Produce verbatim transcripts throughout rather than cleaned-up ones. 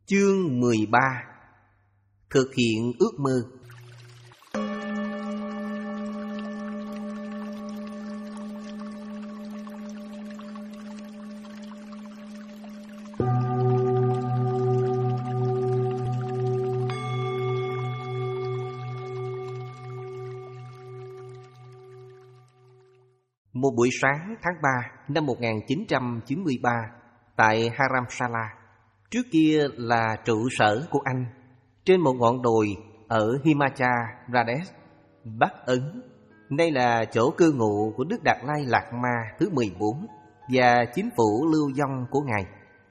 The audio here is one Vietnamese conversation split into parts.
Chương mười ba. Thực hiện ước mơ. Một buổi sáng tháng ba năm một nghìn chín trăm chín mươi ba tại Haramsala, trước kia là trụ sở của Anh, trên một ngọn đồi ở Himachal Pradesh, Bắc Ấn. Đây là chỗ cư ngụ của Đức Đạt Lai Lạt Ma thứ mười bốn và chính phủ lưu vong của Ngài.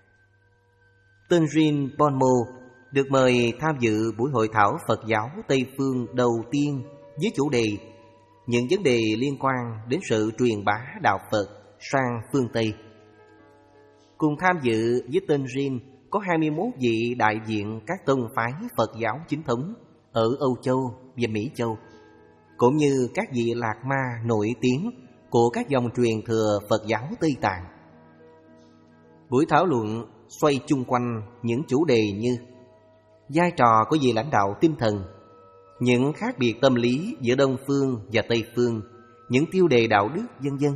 Tenzin Ponmo được mời tham dự buổi hội thảo Phật giáo Tây Phương đầu tiên với chủ đề những vấn đề liên quan đến sự truyền bá đạo Phật sang phương Tây. Cùng tham dự với Tenzin có hai mươi mốt vị đại diện các tông phái Phật giáo chính thống ở Âu Châu và Mỹ Châu, cũng như các vị Lạc Ma nổi tiếng của các dòng truyền thừa Phật giáo Tây Tạng. Buổi thảo luận xoay chung quanh những chủ đề như vai trò của vị lãnh đạo tinh thần, những khác biệt tâm lý giữa Đông Phương và Tây Phương, những tiêu đề đạo đức, vân vân.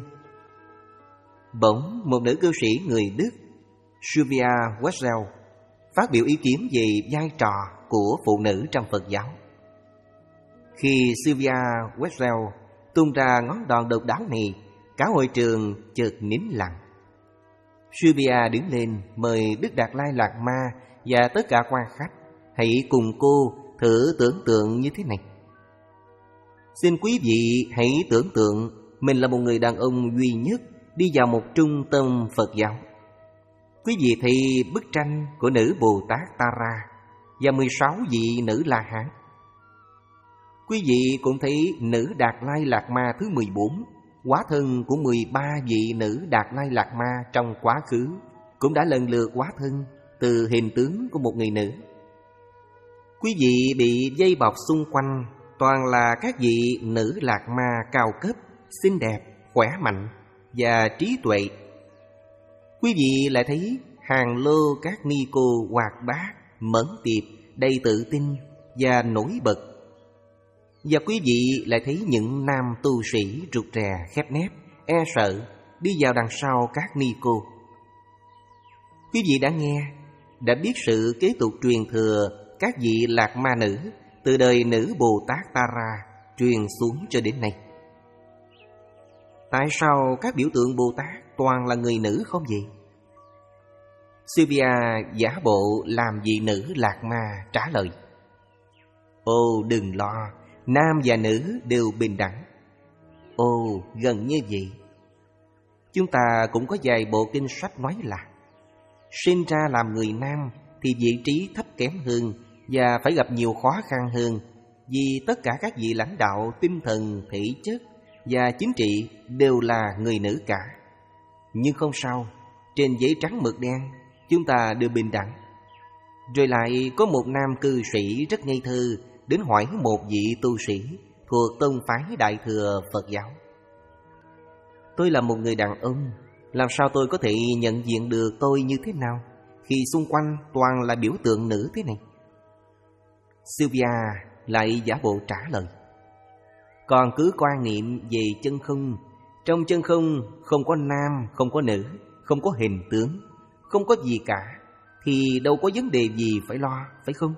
Bỗng một nữ cư sĩ người Đức, Sylvia Wetzel, phát biểu ý kiến về vai trò của phụ nữ trong Phật giáo. Khi Sylvia Wetzel tung ra ngón đòn độc đáo này, cả hội trường chợt nín lặng. Sylvia đứng lên mời Đức Đạt Lai Lạt Ma và tất cả quan khách hãy cùng cô thử tưởng tượng như thế này. Xin quý vị hãy tưởng tượng mình là một người đàn ông duy nhất đi vào một trung tâm Phật giáo. Quý vị thấy bức tranh của nữ Bồ Tát Tara và mười sáu vị nữ La Hán. Quý vị cũng thấy nữ Đạt Lai Lạt Ma thứ mười bốn, hóa thân của mười ba vị nữ Đạt Lai Lạt Ma trong quá khứ, cũng đã lần lượt hóa thân từ hình tướng của một người nữ. Quý vị bị vây bọc xung quanh toàn là các vị nữ Lạc Ma cao cấp, xinh đẹp, khỏe mạnh và trí tuệ. Quý vị lại thấy hàng lô các ni cô hoạt bát, mẫn tiệp, đầy tự tin và nổi bật. Và quý vị lại thấy những nam tu sĩ rụt rè, khép nép, e sợ đi vào đằng sau các ni cô. Quý vị đã nghe, đã biết sự kế tục truyền thừa các vị Lạc Ma nữ từ đời nữ Bồ Tát Tara truyền xuống cho đến nay. Tại sao các biểu tượng Bồ Tát toàn là người nữ không vậy? Sylvia giả bộ làm vị nữ Lạc Ma trả lời: Ồ đừng lo, nam và nữ đều bình đẳng. Ồ gần như vậy. Chúng ta cũng có vài bộ kinh sách nói là sinh ra làm người nam thì vị trí thấp kém hơn và phải gặp nhiều khó khăn hơn, vì tất cả các vị lãnh đạo tinh thần, thể chất và chính trị đều là người nữ cả. Nhưng không sao, trên giấy trắng mực đen chúng ta đều bình đẳng. Rồi lại có một nam cư sĩ rất ngây thơ đến hỏi một vị tu sĩ thuộc tông phái Đại thừa Phật giáo: Tôi là một người đàn ông, làm sao tôi có thể nhận diện được tôi như thế nào khi xung quanh toàn là biểu tượng nữ thế này? Sylvia lại giả bộ trả lời: Còn cứ quan niệm về chân không. Trong chân không không có nam, không có nữ, không có hình tướng, không có gì cả, thì đâu có vấn đề gì phải lo, phải không?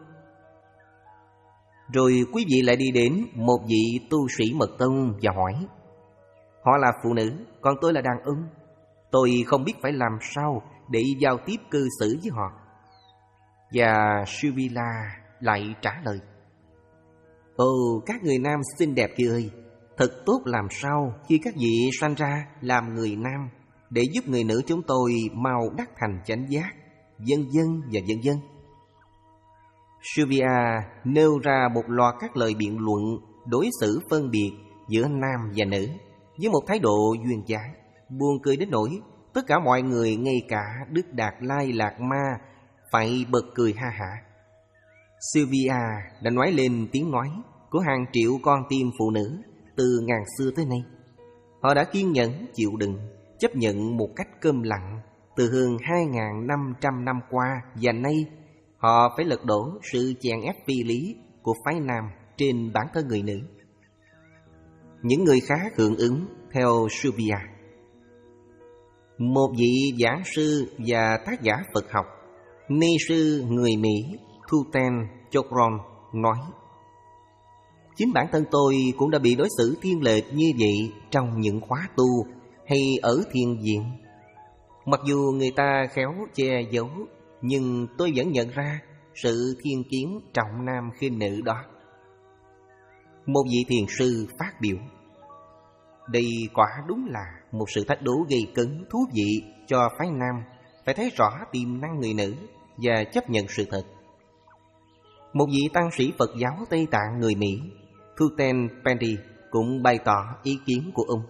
Rồi quý vị lại đi đến một vị tu sĩ mật tông và hỏi: Họ là phụ nữ, còn tôi là đàn ông. Tôi không biết phải làm sao để giao tiếp cư xử với họ. Và Sylvia lại trả lời: Ồ các người nam xinh đẹp kia ơi, thật tốt làm sao khi các vị sanh ra làm người nam để giúp người nữ chúng tôi mau đắc thành chánh giác, vân vân và vân vân. Sylvia nêu ra một loạt các lời biện luận đối xử phân biệt giữa nam và nữ với một thái độ duyên dáng, buồn cười đến nỗi tất cả mọi người, ngay cả Đức Đạt Lai Lạt Ma, phải bật cười ha hả. Sylvia đã nói lên tiếng nói của hàng triệu con tim phụ nữ từ ngàn xưa tới nay. Họ đã kiên nhẫn chịu đựng, chấp nhận một cách câm lặng từ hơn hai nghìn năm trăm năm qua, và nay họ phải lật đổ sự chèn ép phi lý của phái nam trên bản thân người nữ. Những người khác hưởng ứng theo Suvia. Một vị giảng sư và tác giả Phật học, ni sư người Mỹ Thuten Chokron nói: chính bản thân tôi cũng đã bị đối xử thiên lệch như vậy trong những khóa tu hay ở thiền viện. Mặc dù người ta khéo che giấu, nhưng tôi vẫn nhận ra sự thiên kiến trọng nam khinh nữ đó. Một vị thiền sư phát biểu: đây quả đúng là một sự thách đố gây cấn thú vị cho phái nam phải thấy rõ tiềm năng người nữ và chấp nhận sự thật. Một vị tăng sĩ Phật giáo Tây Tạng người Mỹ Thuten Pendy cũng bày tỏ ý kiến của ông.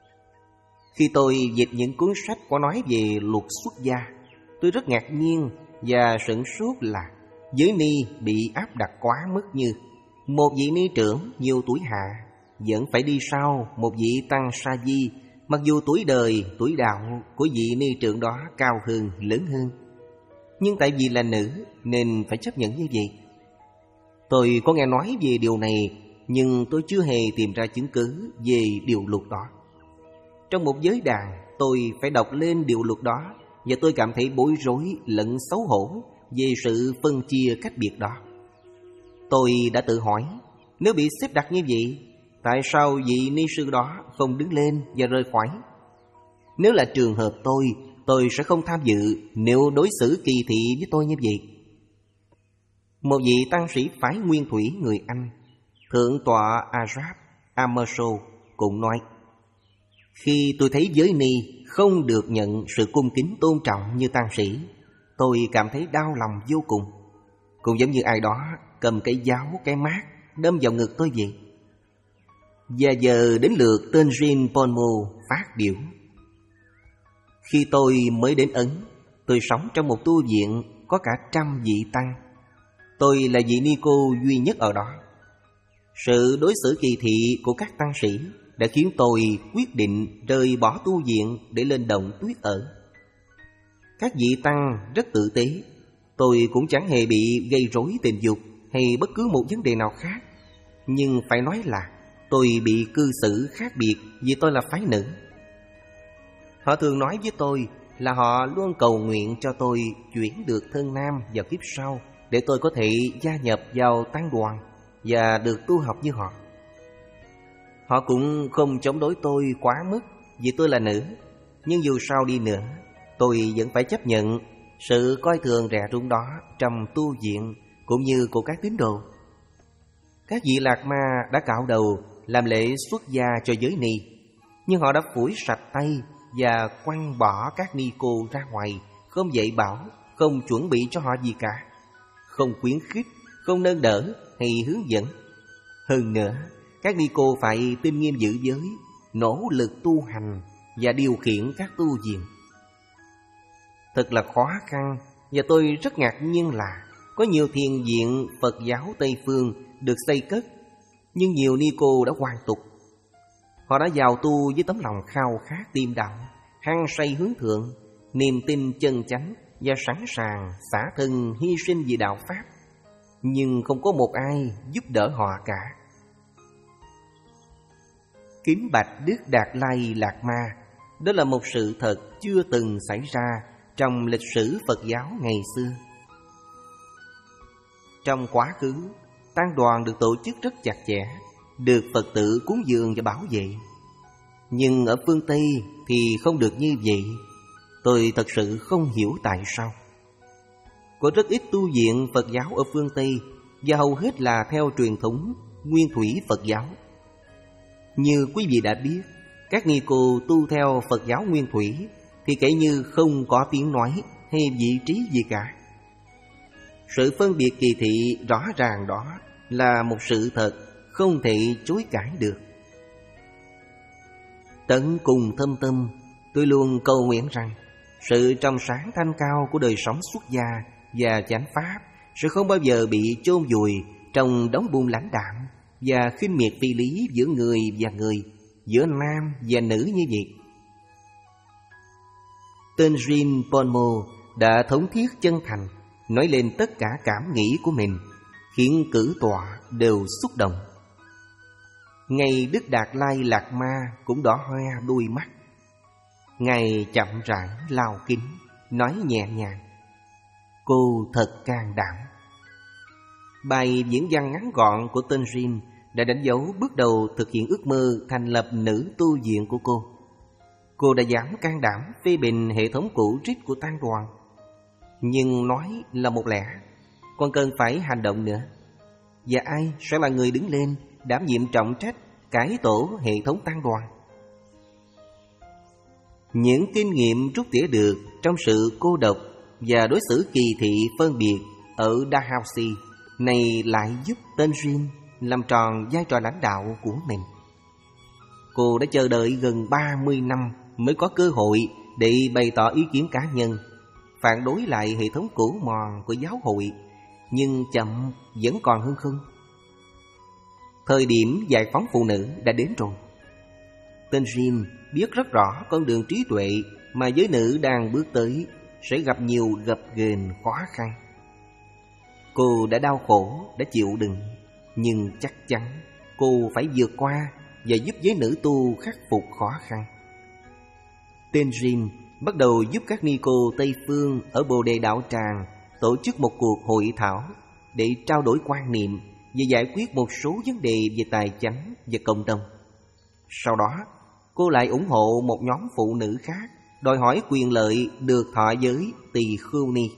Khi tôi dịch những cuốn sách có nói về luật xuất gia, tôi rất ngạc nhiên và sửng sốt là giới ni bị áp đặt quá mức như một vị ni trưởng nhiều tuổi hạ vẫn phải đi sau một vị tăng sa di, mặc dù tuổi đời, tuổi đạo của vị ni trưởng đó cao hơn, lớn hơn. Nhưng tại vì là nữ nên phải chấp nhận như vậy. Tôi có nghe nói về điều này, nhưng tôi chưa hề tìm ra chứng cứ về điều luật đó. Trong một giới đàn, tôi phải đọc lên điều luật đó, và tôi cảm thấy bối rối lẫn xấu hổ về sự phân chia cách biệt đó. Tôi đã tự hỏi, nếu bị xếp đặt như vậy, tại sao vị ni sư đó không đứng lên và rời khỏi? Nếu là trường hợp tôi, tôi sẽ không tham dự nếu đối xử kỳ thị với tôi như vậy. Một vị tăng sĩ phái Nguyên Thủy người Anh, Thượng tọa Arab Amerso cũng nói: khi tôi thấy giới ni không được nhận sự cung kính tôn trọng như tăng sĩ, tôi cảm thấy đau lòng vô cùng. Cũng giống như ai đó cầm cái giáo, cái mác đâm vào ngực tôi vậy. Và giờ đến lượt tên Jean Ponmo phát biểu. Khi tôi mới đến Ấn, tôi sống trong một tu viện có cả trăm vị tăng. Tôi là vị ni cô duy nhất ở đó. Sự đối xử kỳ thị của các tăng sĩ đã khiến tôi quyết định rời bỏ tu viện để lên Đồng Tuyết ở. Các vị tăng rất tử tế. Tôi cũng chẳng hề bị gây rối tình dục hay bất cứ một vấn đề nào khác. Nhưng phải nói là tôi bị cư xử khác biệt vì tôi là phái nữ. Họ thường nói với tôi là họ luôn cầu nguyện cho tôi chuyển được thân nam vào kiếp sau, để tôi có thể gia nhập vào tăng đoàn và được tu học như họ. Họ cũng không chống đối tôi quá mức vì tôi là nữ. Nhưng dù sao đi nữa, tôi vẫn phải chấp nhận sự coi thường rẻ rúng đó trong tu viện cũng như của các tín đồ. Các vị lạc ma đã cạo đầu làm lễ xuất gia cho giới ni, nhưng họ đã phủi sạch tay và quăng bỏ các ni cô ra ngoài, không dạy bảo, không chuẩn bị cho họ gì cả, không khuyến khích, không nâng đỡ hay hướng dẫn. Hơn nữa, các ni cô phải tinh nghiêm giữ giới, nỗ lực tu hành và điều khiển các tu viện. Thật là khó khăn, và tôi rất ngạc nhiên là có nhiều thiền viện Phật giáo Tây Phương được xây cất, nhưng nhiều ni cô đã hoàn tục. Họ đã vào tu với tấm lòng khao khát tìm đạo, hăng say hướng thượng, niềm tin chân chánh và sẵn sàng xả thân hy sinh vì đạo pháp. Nhưng không có một ai giúp đỡ họ cả. Kính bạch Đức Đạt Lai Lạt Ma, đó là một sự thật chưa từng xảy ra trong lịch sử Phật giáo ngày xưa. Trong quá khứ, tăng đoàn được tổ chức rất chặt chẽ, được Phật tử cúng dường và bảo vệ. Nhưng ở phương Tây thì không được như vậy. Tôi thật sự không hiểu tại sao. Có rất ít tu viện Phật giáo ở phương Tây, và hầu hết là theo truyền thống Nguyên Thủy Phật giáo. Như quý vị đã biết, các ni cô tu theo Phật giáo Nguyên Thủy thì kể như không có tiếng nói hay vị trí gì cả. Sự phân biệt kỳ thị rõ ràng đó là một sự thật không thể chối cãi được. Tận cùng thâm tâm, tôi luôn cầu nguyện rằng sự trong sáng thanh cao của đời sống xuất gia và chánh pháp sẽ không bao giờ bị chôn vùi trong đống bùn lãnh đạm và khinh miệt phi lý giữa người và người, giữa nam và nữ như vậy. Tên Jean Ponmo đã thống thiết chân thành nói lên tất cả cảm nghĩ của mình, khiến cử tọa đều xúc động. Ngay Đức Đạt Lai Lạt Ma cũng đỏ hoe đôi mắt. Ngài chậm rãi lau kính, nói nhẹ nhàng: cô thật can đảm. Bài diễn văn ngắn gọn của tên Rin đã đánh dấu bước đầu thực hiện ước mơ thành lập nữ tu viện của cô. Cô đã dám can đảm phê bình hệ thống cũ rích của tăng đoàn. Nhưng nói là một lẽ, còn cần phải hành động nữa. Và ai sẽ là người đứng lên đảm nhiệm trọng trách cải tổ hệ thống tăng đoàn? Những kinh nghiệm rút tỉa được trong sự cô độc và đối xử kỳ thị phân biệt ở Dalhousie này lại giúp tên Rin làm tròn vai trò lãnh đạo của mình. Cô đã chờ đợi gần ba mươi năm mới có cơ hội để bày tỏ ý kiến cá nhân, phản đối lại hệ thống cũ mòn của giáo hội, nhưng chậm vẫn còn hơn không. Thời điểm giải phóng phụ nữ đã đến rồi. Tên Rin biết rất rõ con đường trí tuệ mà giới nữ đang bước tới sẽ gặp nhiều gập ghềnh khó khăn. Cô đã đau khổ, đã chịu đựng, nhưng chắc chắn cô phải vượt qua và giúp giới nữ tu khắc phục khó khăn. Tên Rin bắt đầu giúp các ni cô Tây Phương ở Bồ Đề Đạo Tràng tổ chức một cuộc hội thảo để trao đổi quan niệm và giải quyết một số vấn đề về tài chánh và cộng đồng. Sau đó, cô lại ủng hộ một nhóm phụ nữ khác đòi hỏi quyền lợi được thọ giới tỳ khưu ni.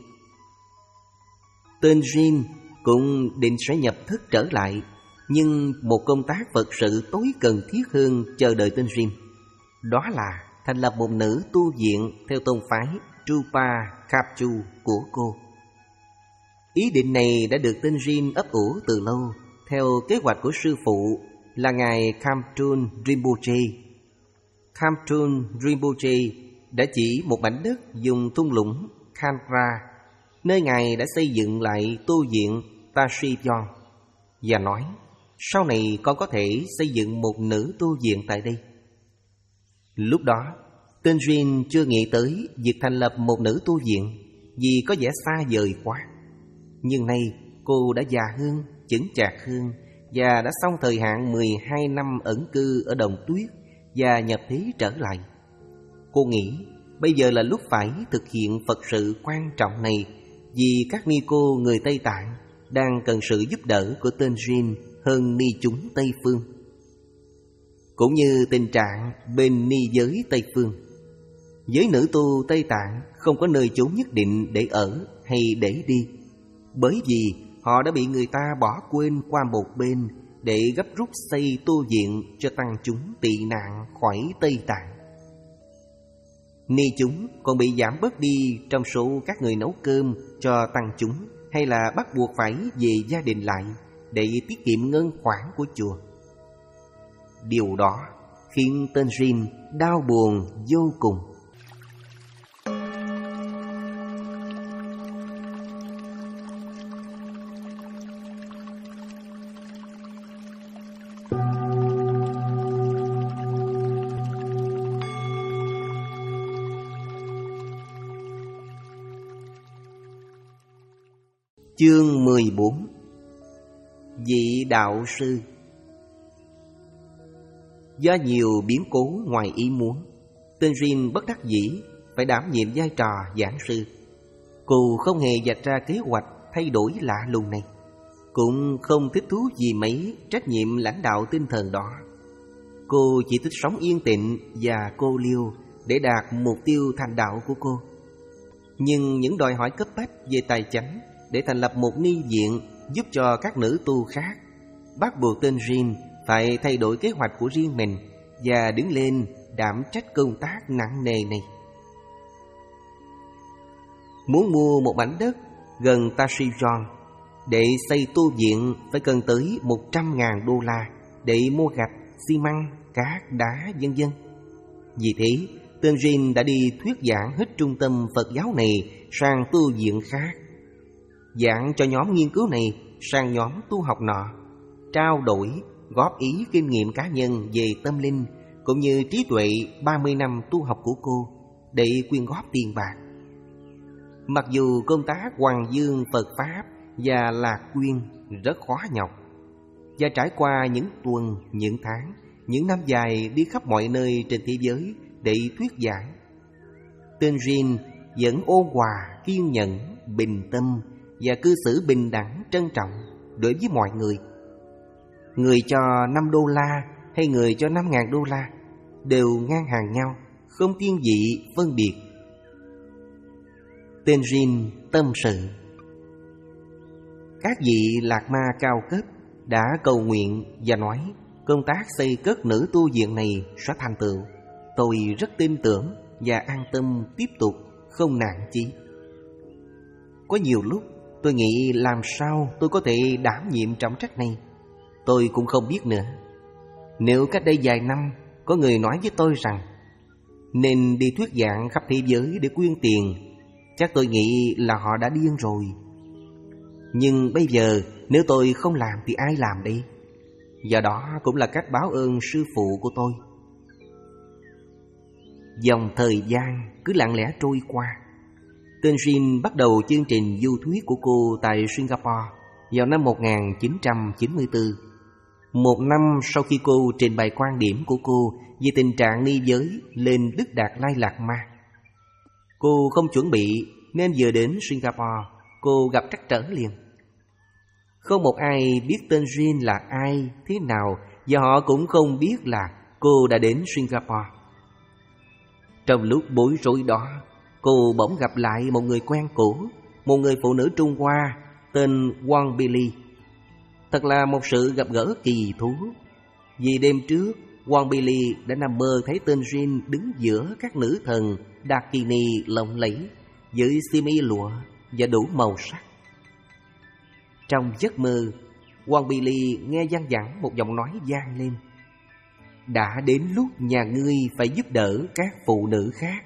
Tên Rin cũng định sẽ nhập thức trở lại, nhưng một công tác Phật sự tối cần thiết hơn chờ đợi tên Rin. Đó là thành lập một nữ tu viện theo tôn phái Trupa Kapchu của cô. Ý định này đã được tên Rin ấp ủ từ lâu, theo kế hoạch của sư phụ là Ngài Khamtrul Rinpoche. Khamtrul Rinpoche đã chỉ một mảnh đất dùng thung lũng Kangra, nơi Ngài đã xây dựng lại tu viện Tashiyon, và nói sau này con có thể xây dựng một nữ tu viện tại đây. Lúc đó, tên Rin chưa nghĩ tới việc thành lập một nữ tu viện vì có vẻ xa vời quá. Nhưng nay cô đã già hơn, chững chạc hơn và đã xong thời hạn mười hai năm ẩn cư ở Đồng Tuyết và nhập thế trở lại. Cô nghĩ bây giờ là lúc phải thực hiện Phật sự quan trọng này, vì các ni cô người Tây Tạng đang cần sự giúp đỡ của tên Rin hơn ni chúng Tây Phương, cũng như tình trạng bên ni giới Tây Phương. Giới nữ tu Tây Tạng không có nơi chốn nhất định để ở hay để đi, bởi vì họ đã bị người ta bỏ quên qua một bên để gấp rút xây tu viện cho tăng chúng tị nạn khỏi Tây Tạng. Ni chúng còn bị giảm bớt đi trong số các người nấu cơm cho tăng chúng, hay là bắt buộc phải về gia đình lại để tiết kiệm ngân khoản của chùa. Điều đó khiến tên Rin đau buồn vô cùng. Chương mười bốn. Vị đạo sư. Do nhiều biến cố ngoài ý muốn, tên Rin bất đắc dĩ phải đảm nhiệm vai trò giảng sư. Cô không hề vạch ra kế hoạch thay đổi lạ lùng này, cũng không thích thú gì mấy trách nhiệm lãnh đạo tinh thần đó. Cô chỉ thích sống yên tĩnh và cô liêu để đạt mục tiêu thành đạo của cô. Nhưng những đòi hỏi cấp bách về tài chánh để thành lập một ni viện giúp cho các nữ tu khác bắt buộc tên Rin phải thay đổi kế hoạch của riêng mình và đứng lên đảm trách công tác nặng nề này. Muốn mua một mảnh đất gần Tashiyon để xây tu viện phải cần tới một trăm ngàn đô la để mua gạch, xi măng, cát, đá, vân vân. Vì thế, tên Rin đã đi thuyết giảng hết trung tâm Phật giáo này sang tu viện khác, giảng cho nhóm nghiên cứu này sang nhóm tu học nọ, trao đổi, góp ý kinh nghiệm cá nhân về tâm linh cũng như trí tuệ ba mươi năm tu học của cô để quyên góp tiền bạc. Mặc dù công tác Hoàng Dương Phật Pháp và Lạc Quyên rất khó nhọc, và trải qua những tuần, những tháng, những năm dài đi khắp mọi nơi trên thế giới để thuyết giảng, tên Rin vẫn ôn hòa, kiên nhẫn, bình tâm và cư xử bình đẳng, trân trọng đối với mọi người. Người cho năm đô la hay người cho năm ngàn đô la đều ngang hàng nhau, không thiên vị phân biệt. Tên Rin tâm sự. Các vị lạc ma cao cấp đã cầu nguyện và nói công tác xây cất nữ tu viện này sẽ thành tựu. Tôi rất tin tưởng và an tâm tiếp tục, không nản chí. Có nhiều lúc tôi nghĩ làm sao tôi có thể đảm nhiệm trọng trách này. Tôi cũng không biết nữa. Nếu cách đây vài năm có người nói với tôi rằng nên đi thuyết giảng khắp thế giới để quyên tiền, chắc tôi nghĩ là họ đã điên rồi. Nhưng bây giờ nếu tôi không làm thì ai làm đi? Và đó cũng là cách báo ơn sư phụ của tôi. Dòng thời gian cứ lặng lẽ trôi qua. Tên Rin bắt đầu chương trình du thuyết của cô tại Singapore vào năm một nghìn chín trăm chín mươi tư. Một năm sau khi cô trình bày quan điểm của cô về tình trạng ni giới lên Đức Đạt Lai Lạt Ma. Cô không chuẩn bị nên vừa đến Singapore, cô gặp trắc trở liền. Không một ai biết tên Rin là ai, thế nào, và họ cũng không biết là cô đã đến Singapore. Trong lúc bối rối đó, cô bỗng gặp lại một người quen cũ, một người phụ nữ Trung Hoa tên Wang Billy. Thật là một sự gặp gỡ kỳ thú. Vì đêm trước, Wang Billy đã nằm mơ thấy tên Rin đứng giữa các nữ thần Dakini lộng lẫy với xiêm y lụa và đủ màu sắc. Trong giấc mơ, Wang Billy nghe văng vẳng một giọng nói vang lên: đã đến lúc nhà ngươi phải giúp đỡ các phụ nữ khác.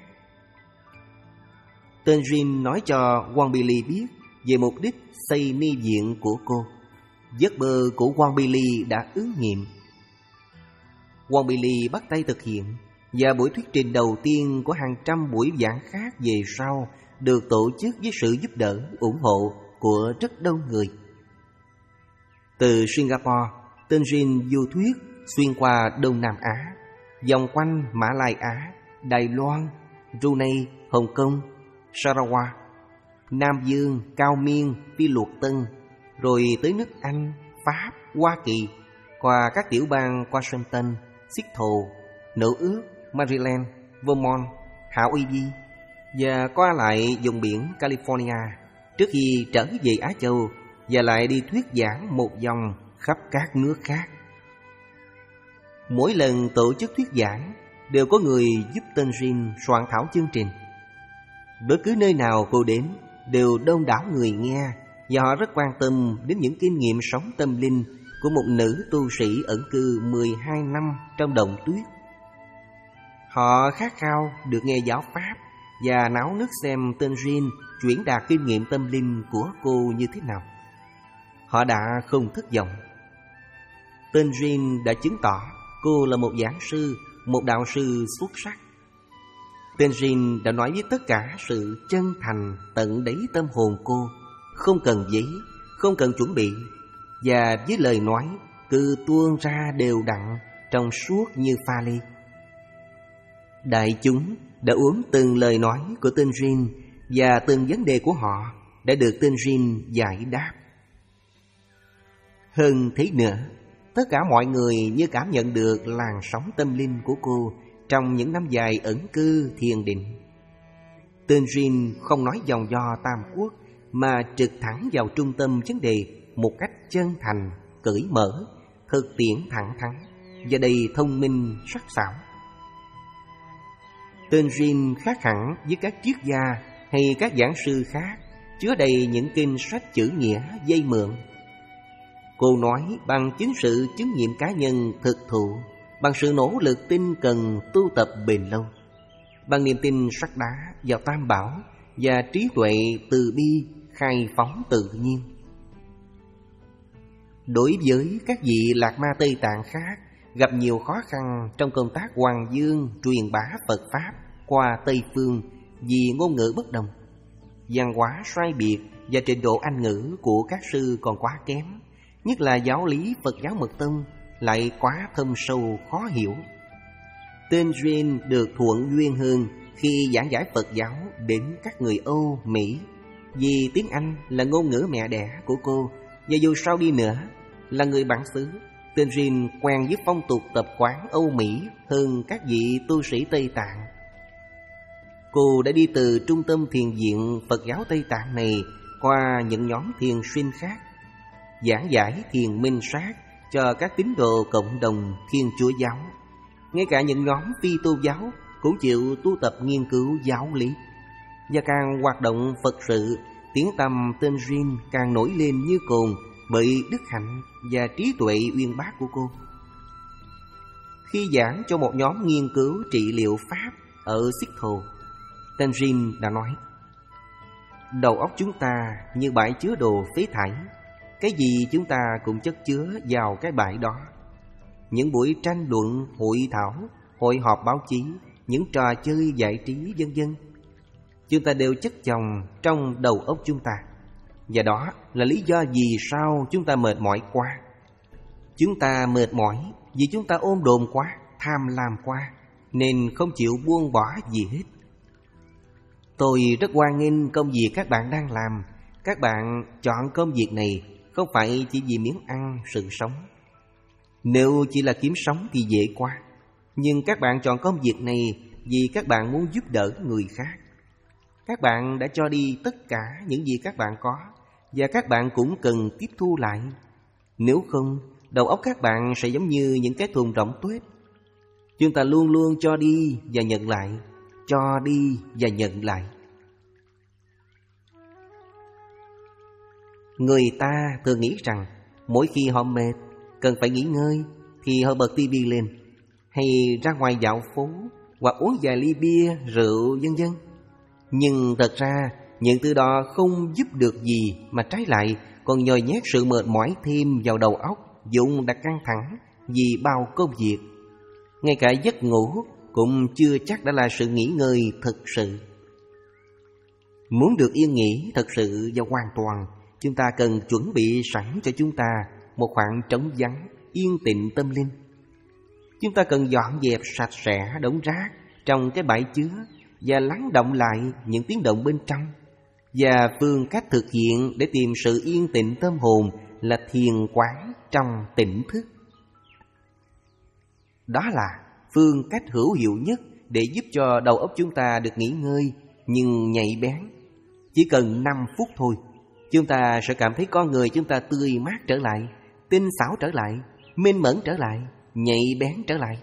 Tên Rin nói cho Wang Billy biết về mục đích xây ni viện của cô. Giấc mơ của Wang Billy đã ứng nghiệm. Wang Billy bắt tay thực hiện, và buổi thuyết trình đầu tiên của hàng trăm buổi giảng khác về sau được tổ chức với sự giúp đỡ, ủng hộ của rất đông người. Từ Singapore, tên Rin du thuyết xuyên qua Đông Nam Á, vòng quanh Mã Lai Á, Đài Loan, Brunei, Hồng Kông, Sarawak, Nam Dương, Cao Miên, Phi Luật Tân, rồi tới nước Anh, Pháp, Hoa Kỳ, qua các tiểu bang Washington, Seattle, Nữ Ước, Maryland, Vermont, Hawaii, và qua lại vùng biển California trước khi trở về Á Châu, và lại đi thuyết giảng một vòng khắp các nước khác. Mỗi lần tổ chức thuyết giảng đều có người giúp tên Rin soạn thảo chương trình. Bất cứ nơi nào cô đến đều đông đảo người nghe, và họ rất quan tâm đến những kinh nghiệm sống tâm linh của một nữ tu sĩ ẩn cư mười hai năm trong đồng tuyết. Họ khát khao được nghe giáo pháp và náo nức xem tên Rin chuyển đạt kinh nghiệm tâm linh của cô như thế nào. Họ đã không thất vọng. Tên Rin đã chứng tỏ cô là một giảng sư, một đạo sư xuất sắc. Tên Rin đã nói với tất cả sự chân thành tận đáy tâm hồn cô, không cần giấy, không cần chuẩn bị, và với lời nói cứ tuôn ra đều đặn trong suốt như pha lê. Đại chúng đã uống từng lời nói của tên Rin, và từng vấn đề của họ đã được tên Rin giải đáp. Hơn thế nữa, tất cả mọi người như cảm nhận được làn sóng tâm linh của cô trong những năm dài ẩn cư thiền định. Tên Rin không nói vòng vo tam quốc, mà trực thẳng vào trung tâm vấn đề một cách chân thành, cởi mở, thực tiễn thẳng thắn và đầy thông minh sắc sảo. Tên Rin khác hẳn với các triết gia hay các giảng sư khác chứa đầy những kinh sách chữ nghĩa dây mượn. Cô nói bằng chính sự chứng nghiệm cá nhân thực thụ, bằng sự nỗ lực tinh cần tu tập bền lâu, bằng niềm tin sắt đá vào Tam Bảo và trí tuệ từ bi khai phóng tự nhiên. Đối với các vị Lạc Ma Tây Tạng khác gặp nhiều khó khăn trong công tác Hoàng Dương truyền bá Phật Pháp qua Tây Phương vì ngôn ngữ bất đồng, văn hóa sai biệt và trình độ Anh ngữ của các sư còn quá kém. Nhất là giáo lý Phật giáo Mật Tông lại quá thâm sâu khó hiểu. Tên Jane được thuận duyên hơn khi giảng giải Phật giáo đến các người Âu, Mỹ. Vì tiếng Anh là ngôn ngữ mẹ đẻ của cô, và dù sao đi nữa là người bản xứ, tên Jane quen với phong tục tập quán Âu Mỹ hơn các vị tu sĩ Tây Tạng. Cô đã đi từ trung tâm thiền viện Phật giáo Tây Tạng này qua những nhóm thiền sinh khác, giảng giải thiền minh sát cho các tín đồ cộng đồng Thiên Chúa giáo. Ngay cả những nhóm phi tôn giáo cũng chịu tu tập nghiên cứu giáo lý. Và càng hoạt động Phật sự, tiếng tăm tên Jane càng nổi lên như cồn bởi đức hạnh và trí tuệ uyên bác của cô. Khi giảng cho một nhóm nghiên cứu trị liệu Pháp ở Seattle, tên Jane đã nói: đầu óc chúng ta như bãi chứa đồ phế thải, cái gì chúng ta cũng chất chứa vào cái bãi đó. Những buổi tranh luận, hội thảo, hội họp báo chí, những trò chơi giải trí vân vân, chúng ta đều chất chồng trong đầu óc chúng ta. Và đó là lý do vì sao chúng ta mệt mỏi quá. Chúng ta mệt mỏi vì chúng ta ôm đồm quá, tham lam quá, nên không chịu buông bỏ gì hết. Tôi rất hoan nghênh công việc các bạn đang làm. Các bạn chọn công việc này không phải chỉ vì miếng ăn, sự sống. Nếu chỉ là kiếm sống thì dễ quá. Nhưng các bạn chọn công việc này vì các bạn muốn giúp đỡ người khác. Các bạn đã cho đi tất cả những gì các bạn có, và các bạn cũng cần tiếp thu lại. Nếu không, đầu óc các bạn sẽ giống như những cái thùng rỗng tuếch. Chúng ta luôn luôn cho đi và nhận lại, cho đi và nhận lại. Người ta thường nghĩ rằng mỗi khi họ mệt, cần phải nghỉ ngơi, thì họ bật tivi lên, hay ra ngoài dạo phố, hoặc uống vài ly bia, rượu vân vân. Nhưng thật ra những thứ đó không giúp được gì, mà trái lại còn nhồi nhét sự mệt mỏi thêm vào đầu óc, dùng đã căng thẳng vì bao công việc. Ngay cả giấc ngủ cũng chưa chắc đã là sự nghỉ ngơi thực sự. Muốn được yên nghỉ thật sự và hoàn toàn, chúng ta cần chuẩn bị sẵn cho chúng ta một khoảng trống vắng, yên tĩnh tâm linh. Chúng ta cần dọn dẹp sạch sẽ đống rác trong cái bãi chứa và lắng động lại những tiếng động bên trong. Và phương cách thực hiện để tìm sự yên tĩnh tâm hồn là thiền quán trong tỉnh thức. Đó là phương cách hữu hiệu nhất để giúp cho đầu óc chúng ta được nghỉ ngơi nhưng nhạy bén. Chỉ cần năm phút thôi, chúng ta sẽ cảm thấy con người chúng ta tươi mát trở lại, tinh xảo trở lại, minh mẫn trở lại, nhạy bén trở lại.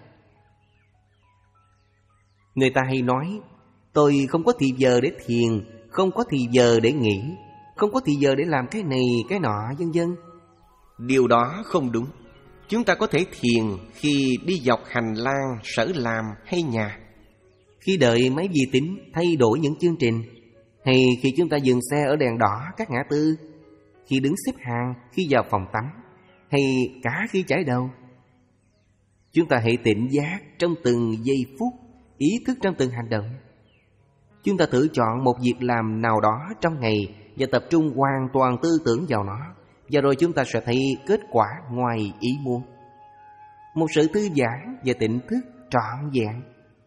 Người ta hay nói: tôi không có thì giờ để thiền, không có thì giờ để nghỉ, không có thì giờ để làm cái này, cái nọ, vân vân. Điều đó không đúng. Chúng ta có thể thiền khi đi dọc hành lang sở làm hay nhà, khi đợi máy vi tính thay đổi những chương trình, hay khi chúng ta dừng xe ở đèn đỏ các ngã tư, khi đứng xếp hàng, khi vào phòng tắm, hay cả khi chải đầu. Chúng ta hãy tỉnh giác trong từng giây phút, ý thức trong từng hành động. Chúng ta thử chọn một việc làm nào đó trong ngày và tập trung hoàn toàn tư tưởng vào nó, và rồi chúng ta sẽ thấy kết quả ngoài ý muốn. Một sự thư giãn và tỉnh thức trọn vẹn.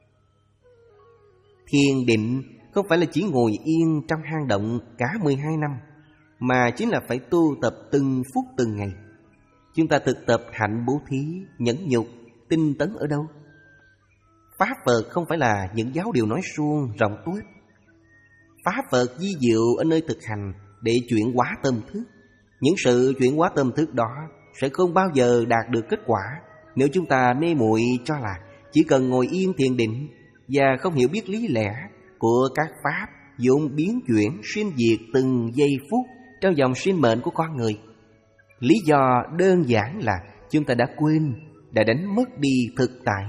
Thiền định không phải là chỉ ngồi yên trong hang động cả mười hai năm, mà chính là phải tu tập từng phút từng ngày. Chúng ta thực tập hạnh bố thí, nhẫn nhục, tinh tấn ở đâu? Pháp Phật không phải là những giáo điều nói suông, rộng tuếch. Pháp Phật di diệu ở nơi thực hành để chuyển hóa tâm thức. Những sự chuyển hóa tâm thức đó sẽ không bao giờ đạt được kết quả nếu chúng ta mê muội cho là chỉ cần ngồi yên thiền định và không hiểu biết lý lẽ của các pháp vốn biến chuyển sinh diệt từng giây phút trong dòng sinh mệnh của con người. Lý do đơn giản là chúng ta đã quên, đã đánh mất đi thực tại.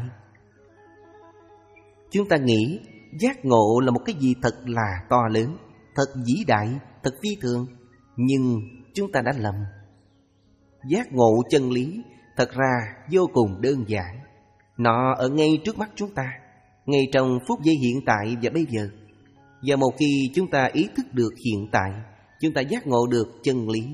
Chúng ta nghĩ giác ngộ là một cái gì thật là to lớn, thật vĩ đại, thật phi thường. Nhưng chúng ta đã lầm. Giác ngộ chân lý thật ra vô cùng đơn giản. Nó ở ngay trước mắt chúng ta, ngay trong phút giây hiện tại và bây giờ. Và một khi chúng ta ý thức được hiện tại, chúng ta giác ngộ được chân lý.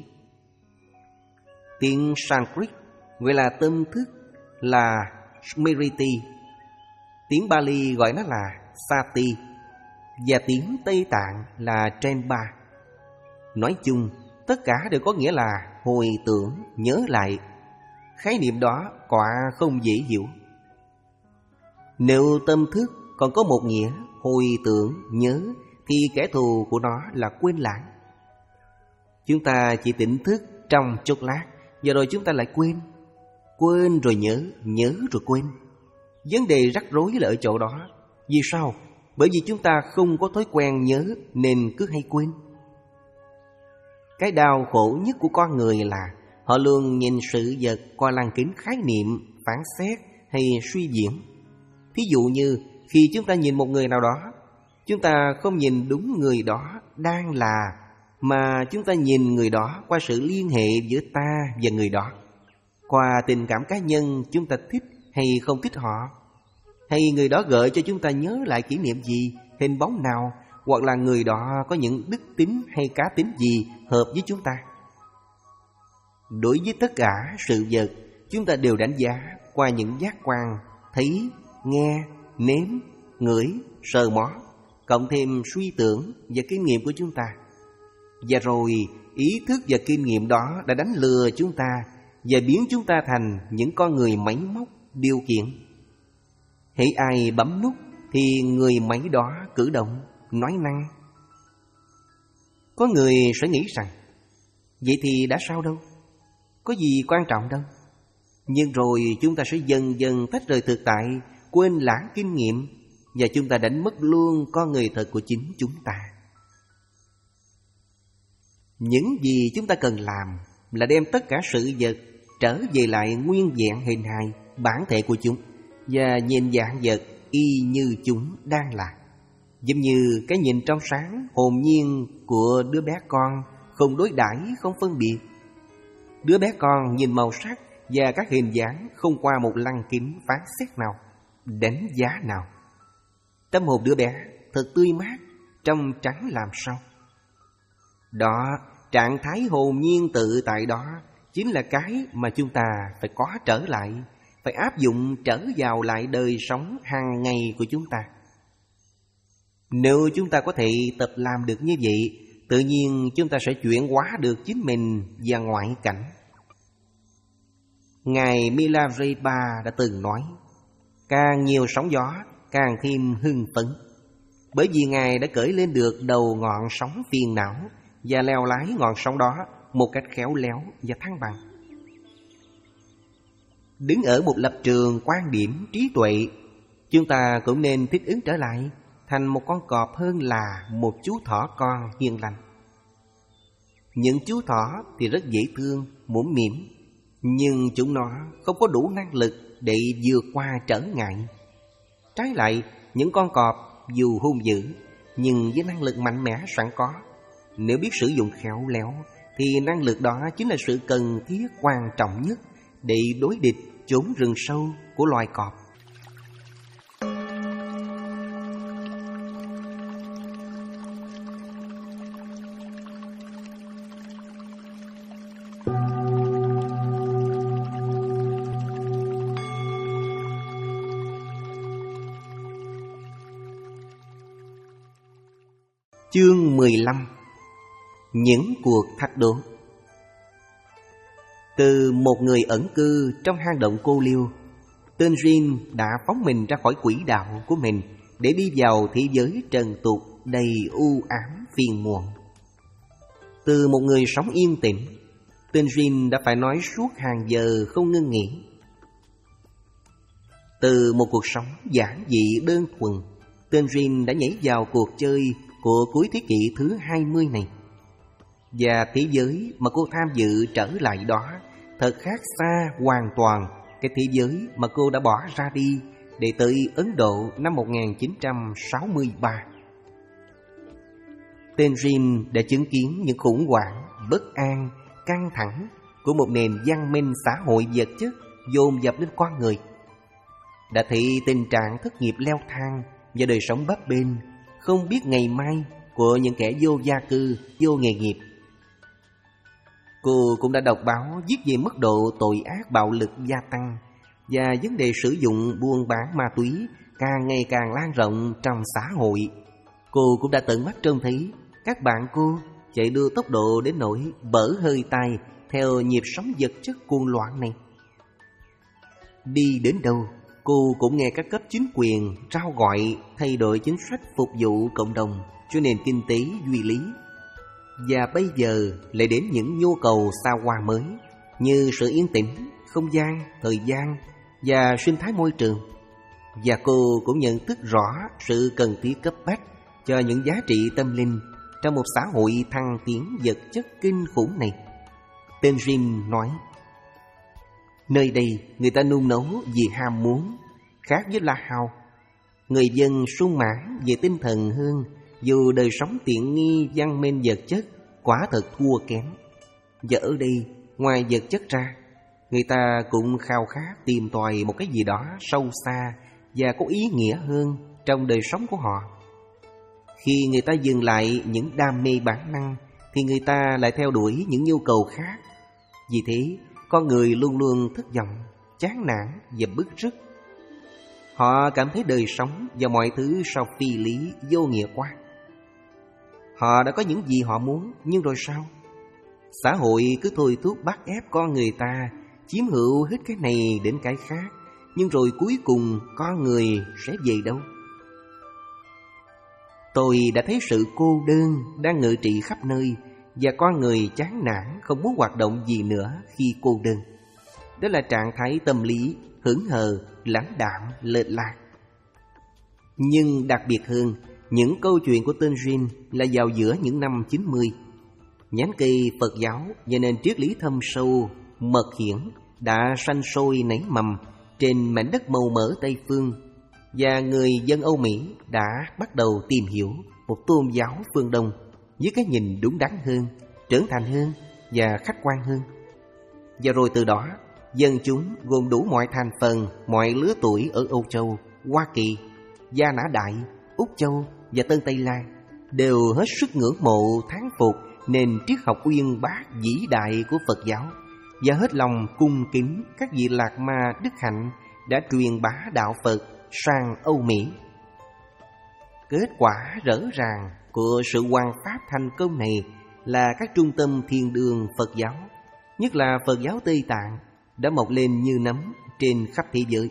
Tiếng Sanskrit gọi là tâm thức là Smriti, tiếng Bali gọi nó là Sati, và tiếng Tây Tạng là Tremba. Nói chung, tất cả đều có nghĩa là hồi tưởng, nhớ lại. Khái niệm đó quả không dễ hiểu. Nếu tâm thức còn có một nghĩa hồi tưởng, nhớ, thì kẻ thù của nó là quên lãng. Chúng ta chỉ tỉnh thức trong chốc lát, và rồi chúng ta lại quên. Quên rồi nhớ, nhớ rồi quên. Vấn đề rắc rối là ở chỗ đó. Vì sao? Bởi vì chúng ta không có thói quen nhớ nên cứ hay quên. Cái đau khổ nhất của con người là họ luôn nhìn sự vật qua lăng kính khái niệm, phán xét hay suy diễn. Thí dụ như khi chúng ta nhìn một người nào đó, chúng ta không nhìn đúng người đó đang là, mà chúng ta nhìn người đó qua sự liên hệ giữa ta và người đó, qua tình cảm cá nhân chúng ta thích hay không thích họ, hay người đó gợi cho chúng ta nhớ lại kỷ niệm gì, hình bóng nào, hoặc là người đó có những đức tính hay cá tính gì hợp với chúng ta. Đối với tất cả sự vật, chúng ta đều đánh giá qua những giác quan thấy, nghe, nếm, ngửi, sờ mó, cộng thêm suy tưởng và kinh nghiệm của chúng ta. Và rồi ý thức và kinh nghiệm đó đã đánh lừa chúng ta và biến chúng ta thành những con người máy móc điều khiển. Hễ ai bấm nút thì người máy đó cử động, nói năng. Có người sẽ nghĩ rằng vậy thì đã sao đâu, có gì quan trọng đâu. Nhưng rồi chúng ta sẽ dần dần tách rời thực tại, quên lãng kinh nghiệm, và chúng ta đánh mất luôn con người thật của chính chúng ta. Những gì chúng ta cần làm là đem tất cả sự vật trở về lại nguyên vẹn hình hài, bản thể của chúng, và nhìn dạng vật y như chúng đang là. Giống như cái nhìn trong sáng, hồn nhiên của đứa bé con, không đối đãi, không phân biệt. Đứa bé con nhìn màu sắc và các hình dáng không qua một lăng kính phán xét nào, đánh giá nào. Tâm hồn đứa bé thật tươi mát, trong trắng làm sao. Đó, trạng thái hồn nhiên tự tại đó chính là cái mà chúng ta phải có trở lại, phải áp dụng trở vào lại đời sống hàng ngày của chúng ta. Nếu chúng ta có thể tập làm được như vậy, tự nhiên chúng ta sẽ chuyển hóa được chính mình và ngoại cảnh. Ngài Milarepa đã từng nói, càng nhiều sóng gió càng thêm hưng phấn, bởi vì Ngài đã cởi lên được đầu ngọn sóng phiền não và leo lái ngọn sóng đó một cách khéo léo và thăng bằng. Đứng ở một lập trường quan điểm trí tuệ, chúng ta cũng nên thích ứng trở lại thành một con cọp hơn là một chú thỏ con hiền lành. Những chú thỏ thì rất dễ thương, mũm mĩm, nhưng chúng nó không có đủ năng lực để vượt qua trở ngại. Trái lại, những con cọp dù hung dữ, nhưng với năng lực mạnh mẽ sẵn có, nếu biết sử dụng khéo léo, thì năng lực đó chính là sự cần thiết quan trọng nhất để đối địch chốn rừng sâu của loài cọp. Chương mười lăm. Những cuộc thách đố. Từ một người ẩn cư trong hang động cô liêu, tên Jin đã phóng mình ra khỏi quỹ đạo của mình để đi vào thế giới trần tục đầy u ám phiền muộn. Từ một người sống yên tĩnh, tên Jin đã phải nói suốt hàng giờ không ngưng nghỉ. Từ một cuộc sống giản dị đơn thuần, tên Jin đã nhảy vào cuộc chơi của cuối thế kỷ thứ hai mươi này. Và thế giới mà cô tham dự trở lại đó thật khác xa hoàn toàn cái thế giới mà cô đã bỏ ra đi để tới Ấn Độ năm một nghìn chín trăm sáu mươi ba. Tên Jin đã chứng kiến những khủng hoảng, bất an, căng thẳng của một nền văn minh xã hội vật chất dồn dập lên con người. Đã thấy tình trạng thất nghiệp leo thang và đời sống bấp bênh, không biết ngày mai của những kẻ vô gia cư, vô nghề nghiệp. Cô cũng đã đọc báo viết về mức độ tội ác bạo lực gia tăng và vấn đề sử dụng buôn bán ma túy càng ngày càng lan rộng trong xã hội. Cô cũng đã tận mắt trông thấy các bạn cô chạy đua tốc độ đến nỗi bở hơi tai theo nhịp sống vật chất cuồng loạn này. Đi đến đâu, cô cũng nghe các cấp chính quyền rao gọi thay đổi chính sách phục vụ cộng đồng cho nền kinh tế duy lý. Và bây giờ lại đến những nhu cầu xa hoa mới như sự yên tĩnh, không gian, thời gian và sinh thái môi trường. Và cô cũng nhận thức rõ sự cần thiết cấp bách cho những giá trị tâm linh trong một xã hội thăng tiến vật chất kinh khủng này. Tên Jim nói, nơi đây người ta nung nấu vì ham muốn, khác với La Hao. Người dân sung mãn về tinh thần hơn, dù đời sống tiện nghi văn minh vật chất quả thật thua kém. Và ở đây, ngoài vật chất ra, người ta cũng khao khát tìm tòi một cái gì đó sâu xa và có ý nghĩa hơn trong đời sống của họ. Khi người ta dừng lại những đam mê bản năng thì người ta lại theo đuổi những nhu cầu khác. Vì thế, con người luôn luôn thất vọng, chán nản và bứt rứt. Họ cảm thấy đời sống và mọi thứ sao phi lý, vô nghĩa quá. Họ đã có những gì họ muốn, nhưng rồi sao? Xã hội cứ thôi thúc bắt ép con người ta chiếm hữu hết cái này đến cái khác, nhưng rồi cuối cùng con người sẽ về đâu? Tôi đã thấy sự cô đơn đang ngự trị khắp nơi, và con người chán nản không muốn hoạt động gì nữa khi cô đơn. Đó là trạng thái tâm lý hững hờ, lãnh đạm, lệch lạc. Nhưng đặc biệt hơn, những câu chuyện của tên Jin là vào giữa những năm chín mươi. Nhánh cây Phật giáo và nền triết lý thâm sâu, mật hiển đã sanh sôi nảy mầm trên mảnh đất màu mỡ Tây Phương, và người dân Âu Mỹ đã bắt đầu tìm hiểu một tôn giáo phương Đông với cái nhìn đúng đắn hơn, trưởng thành hơn và khách quan hơn. Và rồi từ đó, dân chúng gồm đủ mọi thành phần, mọi lứa tuổi ở Âu Châu, Hoa Kỳ, Gia Nã Đại, Úc Châu và Tân Tây Lan đều hết sức ngưỡng mộ, thán phục nền triết học uyên bác vĩ đại của Phật giáo, và hết lòng cung kính các vị lạc ma đức hạnh đã truyền bá đạo Phật sang Âu Mỹ. Kết quả rõ ràng của sự hoàn pháp thành công này là các trung tâm thiên đường Phật giáo, nhất là Phật giáo Tây Tạng, đã mọc lên như nấm trên khắp thế giới.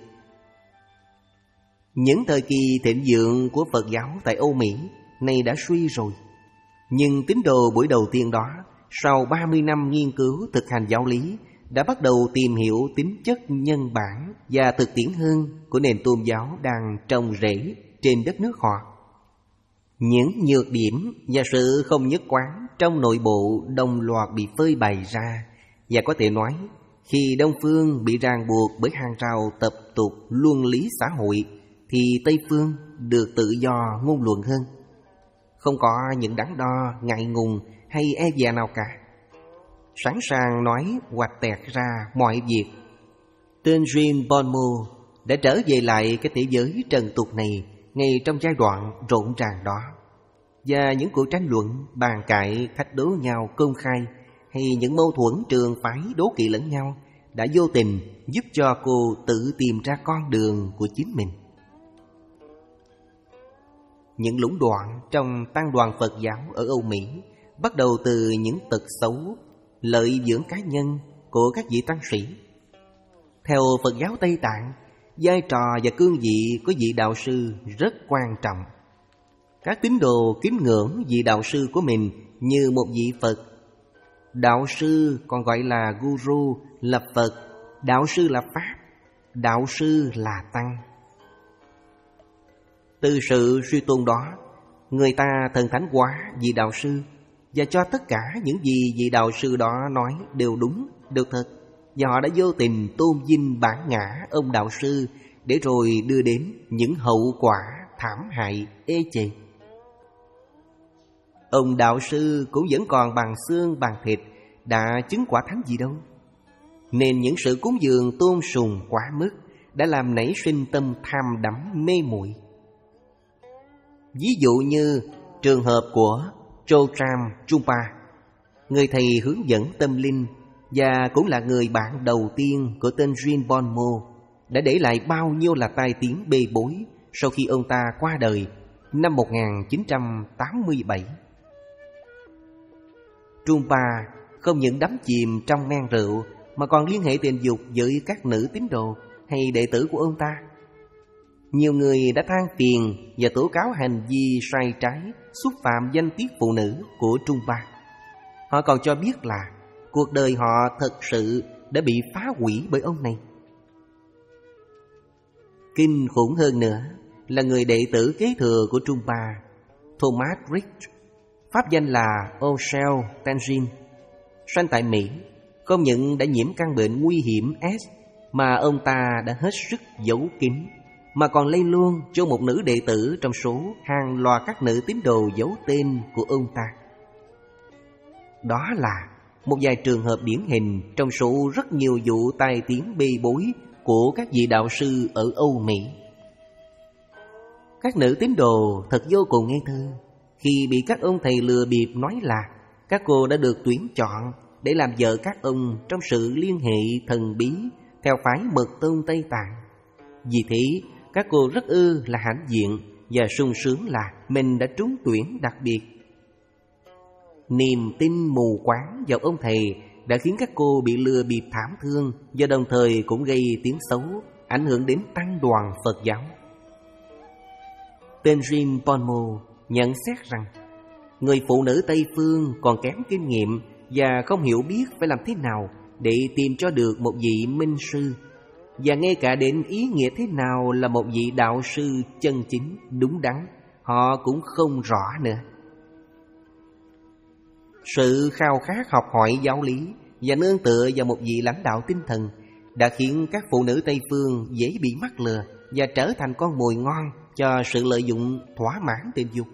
Những thời kỳ thịnh vượng của Phật giáo tại Âu Mỹ nay đã suy rồi. Nhưng tín đồ buổi đầu tiên đó, sau ba mươi năm nghiên cứu thực hành giáo lý, đã bắt đầu tìm hiểu tính chất nhân bản và thực tiễn hơn của nền tôn giáo đang trồng rễ trên đất nước họ. Những nhược điểm và sự không nhất quán trong nội bộ đồng loạt bị phơi bày ra, và có thể nói, khi Đông Phương bị ràng buộc bởi hàng rào tập tục luân lý xã hội, thì Tây Phương được tự do ngôn luận hơn. Không có những đắn đo, ngại ngùng hay e dè nào cả. Sẵn sàng nói hoạch tẹt ra mọi việc. Tên Jim Bonmo đã trở về lại cái thế giới trần tục này ngay trong giai đoạn rộn ràng đó. Và những cuộc tranh luận, bàn cãi, thách đố nhau công khai, hay những mâu thuẫn trường phái đố kỵ lẫn nhau đã vô tình giúp cho cô tự tìm ra con đường của chính mình. Những lũng đoạn trong tăng đoàn Phật giáo ở Âu Mỹ bắt đầu từ những tật xấu, lợi dưỡng cá nhân của các vị tăng sĩ. Theo Phật giáo Tây Tạng, vai trò và cương vị của vị đạo sư rất quan trọng. Các tín đồ kính ngưỡng vị đạo sư của mình như một vị Phật. Đạo sư còn gọi là Guru là Phật, đạo sư là Pháp, đạo sư là Tăng. Từ sự suy tôn đó, người ta thần thánh hóa vị đạo sư, và cho tất cả những gì vị đạo sư đó nói đều đúng, đều thật. Và họ đã vô tình tôn vinh bản ngã ông đạo sư, để rồi đưa đến những hậu quả thảm hại ê chề. Ông đạo sư cũng vẫn còn bằng xương bằng thịt, đã chứng quả thánh gì đâu. Nên những sự cúng dường tôn sùng quá mức đã làm nảy sinh tâm tham đắm mê muội. Ví dụ như trường hợp của Trotram Trungpa, người thầy hướng dẫn tâm linh và cũng là người bạn đầu tiên của tên Rinpoche, đã để lại bao nhiêu là tai tiếng bê bối sau khi ông ta qua đời năm một nghìn chín trăm tám mươi bảy. Trungpa không những đắm chìm trong men rượu mà còn liên hệ tình dục với các nữ tín đồ hay đệ tử của ông ta. Nhiều người đã than phiền và tố cáo hành vi sai trái, xúc phạm danh tiết phụ nữ của Trungpa. Họ còn cho biết là cuộc đời họ thật sự đã bị phá hủy bởi ông này. Kinh khủng hơn nữa là người đệ tử kế thừa của Trungpa, Thomas Rich, pháp danh là Osel Tenzin, sanh tại Mỹ, không những đã nhiễm căn bệnh nguy hiểm S mà ông ta đã hết sức giấu kín, mà còn lây luôn cho một nữ đệ tử trong số hàng loạt các nữ tín đồ giấu tên của ông ta. Đó là một vài trường hợp điển hình trong số rất nhiều vụ tai tiếng bê bối của các vị đạo sư ở Âu Mỹ. Các nữ tín đồ thật vô cùng ngây thơ khi bị các ông thầy lừa bịp nói là các cô đã được tuyển chọn để làm vợ các ông trong sự liên hệ thần bí theo phái Mật Tông Tây Tạng. Vì thế, các cô rất ư là hãnh diện và sung sướng là mình đã trúng tuyển đặc biệt. Niềm tin mù quáng vào ông thầy đã khiến các cô bị lừa bịp thảm thương và đồng thời cũng gây tiếng xấu, ảnh hưởng đến tăng đoàn Phật giáo. Tên Rinpoche nhận xét rằng người phụ nữ Tây Phương còn kém kinh nghiệm và không hiểu biết phải làm thế nào để tìm cho được một vị minh sư, và ngay cả đến ý nghĩa thế nào là một vị đạo sư chân chính, đúng đắn, họ cũng không rõ nữa. Sự khao khát học hỏi giáo lý và nương tựa vào một vị lãnh đạo tinh thần đã khiến các phụ nữ Tây Phương dễ bị mắc lừa và trở thành con mồi ngon cho sự lợi dụng thỏa mãn tình dục.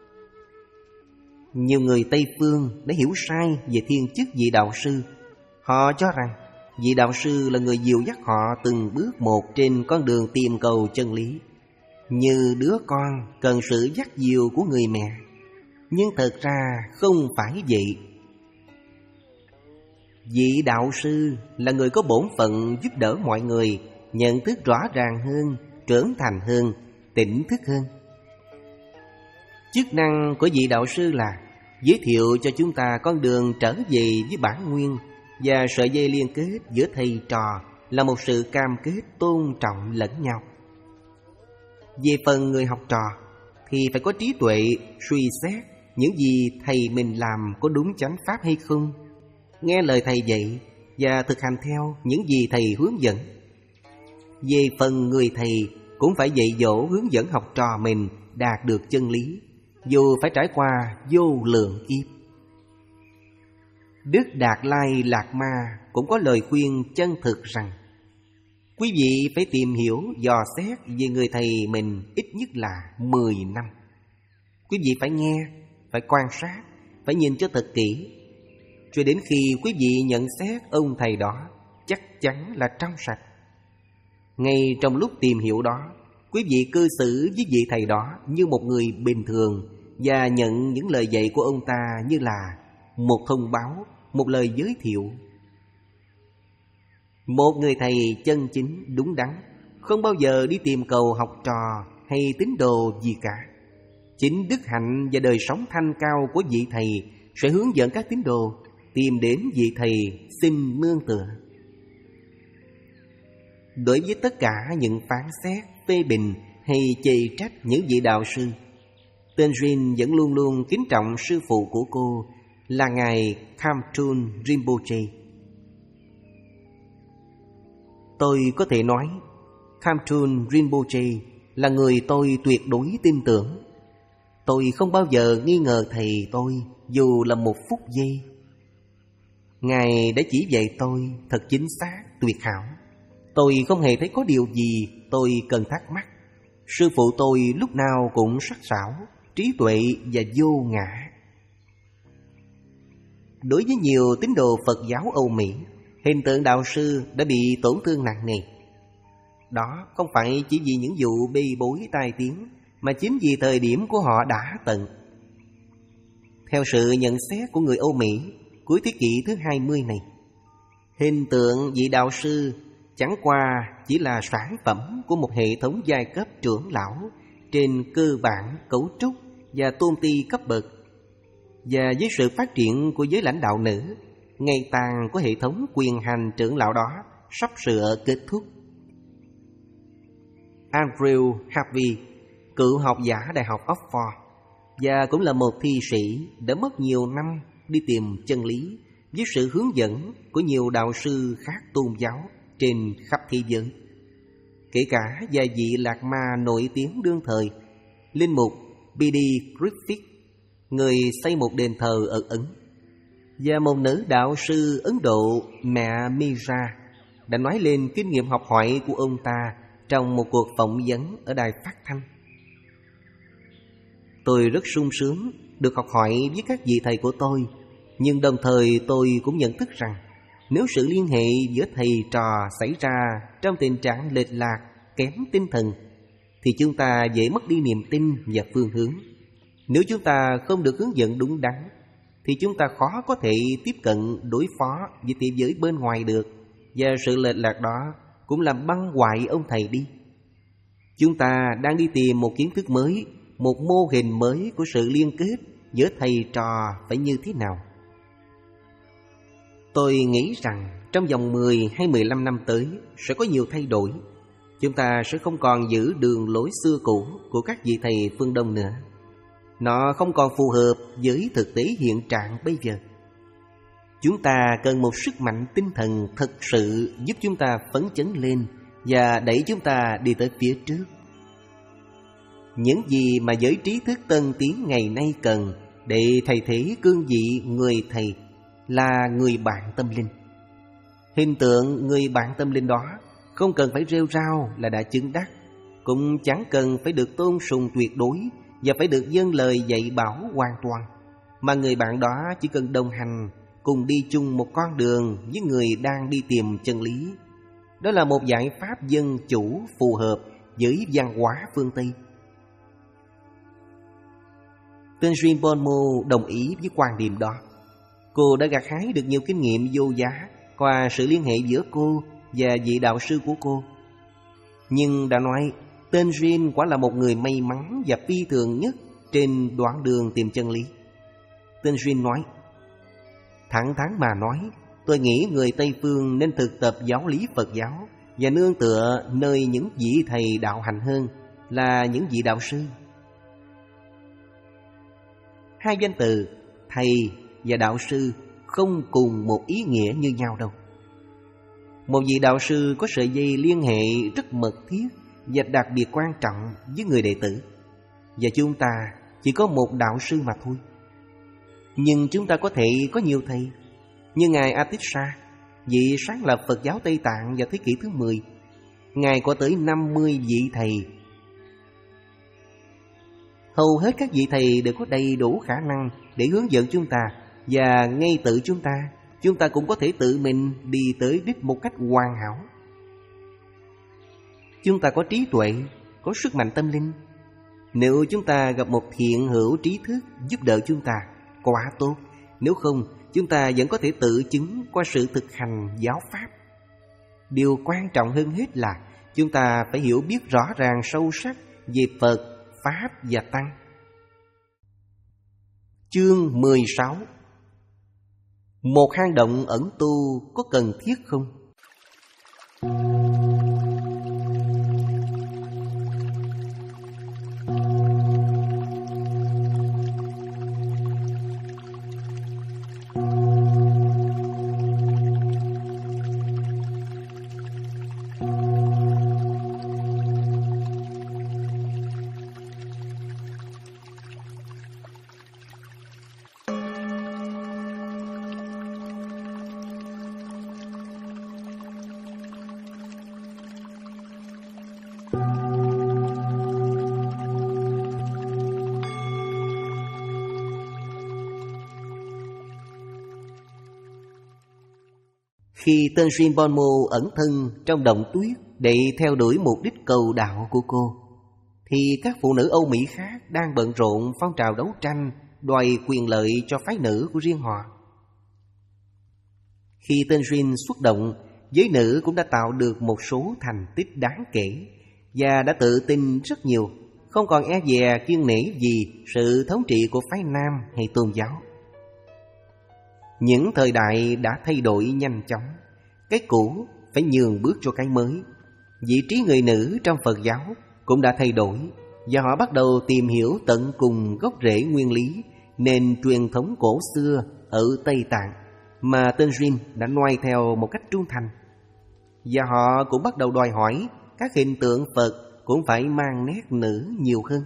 Nhiều người Tây Phương đã hiểu sai về thiên chức vị đạo sư. Họ cho rằng vị đạo sư là người dìu dắt họ từng bước một trên con đường tìm cầu chân lý, như đứa con cần sự dắt dìu của người mẹ. Nhưng thật ra không phải vậy. Vị đạo sư là người có bổn phận giúp đỡ mọi người nhận thức rõ ràng hơn, trưởng thành hơn, tỉnh thức hơn. Chức năng của vị đạo sư là giới thiệu cho chúng ta con đường trở về với bản nguyên, và sợi dây liên kết giữa thầy trò là một sự cam kết tôn trọng lẫn nhau. Về phần người học trò thì phải có trí tuệ suy xét những gì thầy mình làm có đúng chánh pháp hay không, nghe lời thầy dạy và thực hành theo những gì thầy hướng dẫn. Về phần người thầy cũng phải dạy dỗ hướng dẫn học trò mình đạt được chân lý, dù phải trải qua vô lượng kiếp. Đức Đạt Lai Lạt Ma cũng có lời khuyên chân thực rằng quý vị phải tìm hiểu, dò xét về người thầy mình ít nhất là mười năm. Quý vị phải nghe, phải quan sát, phải nhìn cho thật kỹ, cho đến khi quý vị nhận xét ông thầy đó chắc chắn là trong sạch. Ngay trong lúc tìm hiểu đó, quý vị cư xử với vị thầy đó như một người bình thường và nhận những lời dạy của ông ta như là một thông báo, một lời giới thiệu. Một người thầy chân chính đúng đắn không bao giờ đi tìm cầu học trò hay tín đồ gì cả. Chính đức hạnh và đời sống thanh cao của vị thầy sẽ hướng dẫn các tín đồ tìm đến vị thầy xin nương tựa. Đối với tất cả những phán xét, phê bình hay chê trách những vị đạo sư, tên Rin vẫn luôn luôn kính trọng sư phụ của cô là Ngài Khamtrul Rinpoche. Tôi có thể nói Khamtrul Rinpoche là người tôi tuyệt đối tin tưởng. Tôi không bao giờ nghi ngờ thầy tôi dù là một phút giây. Ngài đã chỉ dạy tôi thật chính xác, tuyệt hảo. Tôi không hề thấy có điều gì tôi cần thắc mắc. Sư phụ tôi lúc nào cũng sắc sảo, trí tuệ và vô ngã. Đối với nhiều tín đồ Phật giáo Âu Mỹ, hình tượng đạo sư đã bị tổn thương nặng nề. Đó không phải chỉ vì những vụ bê bối tai tiếng, mà chính vì thời điểm của họ đã tận. Theo sự nhận xét của người Âu Mỹ cuối thế kỷ thứ hai mươi này, hình tượng vị đạo sư chẳng qua chỉ là sản phẩm của một hệ thống giai cấp trưởng lão trên cơ bản cấu trúc và tôn ti cấp bậc. Và với sự phát triển của giới lãnh đạo nữ, ngày tàn của hệ thống quyền hành trưởng lão đó sắp sửa kết thúc. Andrew Harvey, cựu học giả Đại học Oxford và cũng là một thi sĩ, đã mất nhiều năm đi tìm chân lý với sự hướng dẫn của nhiều đạo sư khác tôn giáo trên khắp thế giới, kể cả vài vị lạc ma nổi tiếng đương thời, linh mục B D Griffith, người xây một đền thờ ở Ấn, và một nữ đạo sư Ấn Độ, mẹ Mira, đã nói lên kinh nghiệm học hỏi của ông ta trong một cuộc phỏng vấn ở đài phát thanh. Tôi rất sung sướng được học hỏi với các vị thầy của tôi, nhưng đồng thời tôi cũng nhận thức rằng nếu sự liên hệ giữa thầy trò xảy ra trong tình trạng lệch lạc, kém tinh thần, thì chúng ta dễ mất đi niềm tin và phương hướng. Nếu chúng ta không được hướng dẫn đúng đắn, thì chúng ta khó có thể tiếp cận đối phó với thế giới bên ngoài được, và sự lệch lạc đó cũng làm băng hoại ông thầy đi. Chúng ta đang đi tìm một kiến thức mới, một mô hình mới của sự liên kết giữa thầy trò phải như thế nào. Tôi nghĩ rằng trong vòng mười hay mười lăm năm tới sẽ có nhiều thay đổi. Chúng ta sẽ không còn giữ đường lối xưa cũ của các vị thầy phương Đông nữa. Nó không còn phù hợp với thực tế hiện trạng bây giờ. Chúng ta cần một sức mạnh tinh thần thật sự giúp chúng ta phấn chấn lên và đẩy chúng ta đi tới phía trước. Những gì mà giới trí thức tân tiến ngày nay cần để thay thế cương vị người thầy là người bạn tâm linh. Hình tượng người bạn tâm linh đó không cần phải rêu rao là đã chứng đắc, cũng chẳng cần phải được tôn sùng tuyệt đối và phải được dâng lời dạy bảo hoàn toàn, mà người bạn đó chỉ cần đồng hành, cùng đi chung một con đường với người đang đi tìm chân lý. Đó là một giải pháp dân chủ phù hợp với văn hóa phương Tây. Tenzin Bonmo đồng ý với quan điểm đó. Cô đã gặt hái được nhiều kinh nghiệm vô giá qua sự liên hệ giữa cô và vị đạo sư của cô. Nhưng đã nói, Tenzin quả là một người may mắn và phi thường nhất trên đoạn đường tìm chân lý. Tenzin nói, thẳng thắn mà nói, tôi nghĩ người Tây Phương nên thực tập giáo lý Phật giáo và nương tựa nơi những vị thầy đạo hành hơn là những vị đạo sư. Hai danh từ thầy và đạo sư không cùng một ý nghĩa như nhau đâu. Một vị đạo sư có sợi dây liên hệ rất mật thiết và đặc biệt quan trọng với người đệ tử, và chúng ta chỉ có một đạo sư mà thôi. Nhưng chúng ta có thể có nhiều thầy, như Ngài Atisha, vị sáng lập Phật giáo Tây Tạng vào thế kỷ thứ mười. Ngài có tới năm mươi vị thầy. Hầu hết các vị thầy đều có đầy đủ khả năng để hướng dẫn chúng ta, và ngay tự chúng ta, chúng ta cũng có thể tự mình đi tới đích một cách hoàn hảo. Chúng ta có trí tuệ, có sức mạnh tâm linh. Nếu chúng ta gặp một thiện hữu trí thức giúp đỡ chúng ta, quá tốt. Nếu không, chúng ta vẫn có thể tự chứng qua sự thực hành giáo pháp. Điều quan trọng hơn hết là chúng ta phải hiểu biết rõ ràng sâu sắc về Phật, Pháp và Tăng. Chương mười sáu. Một hang động ẩn tu có cần thiết không? Khi Tenzin Bonmo ẩn thân trong động tuyết để theo đuổi mục đích cầu đạo của cô, thì các phụ nữ Âu Mỹ khác đang bận rộn phong trào đấu tranh đòi quyền lợi cho phái nữ của riêng họ. Khi tên Jean xuất động, giới nữ cũng đã tạo được một số thành tích đáng kể và đã tự tin rất nhiều, không còn e dè kiêng nể gì sự thống trị của phái nam hay tôn giáo. Những thời đại đã thay đổi nhanh chóng, cái cũ phải nhường bước cho cái mới. Vị trí người nữ trong Phật giáo cũng đã thay đổi, và họ bắt đầu tìm hiểu tận cùng gốc rễ nguyên lý nền truyền thống cổ xưa ở Tây Tạng mà tên Jean đã noi theo một cách trung thành. Và họ cũng bắt đầu đòi hỏi các hình tượng Phật cũng phải mang nét nữ nhiều hơn.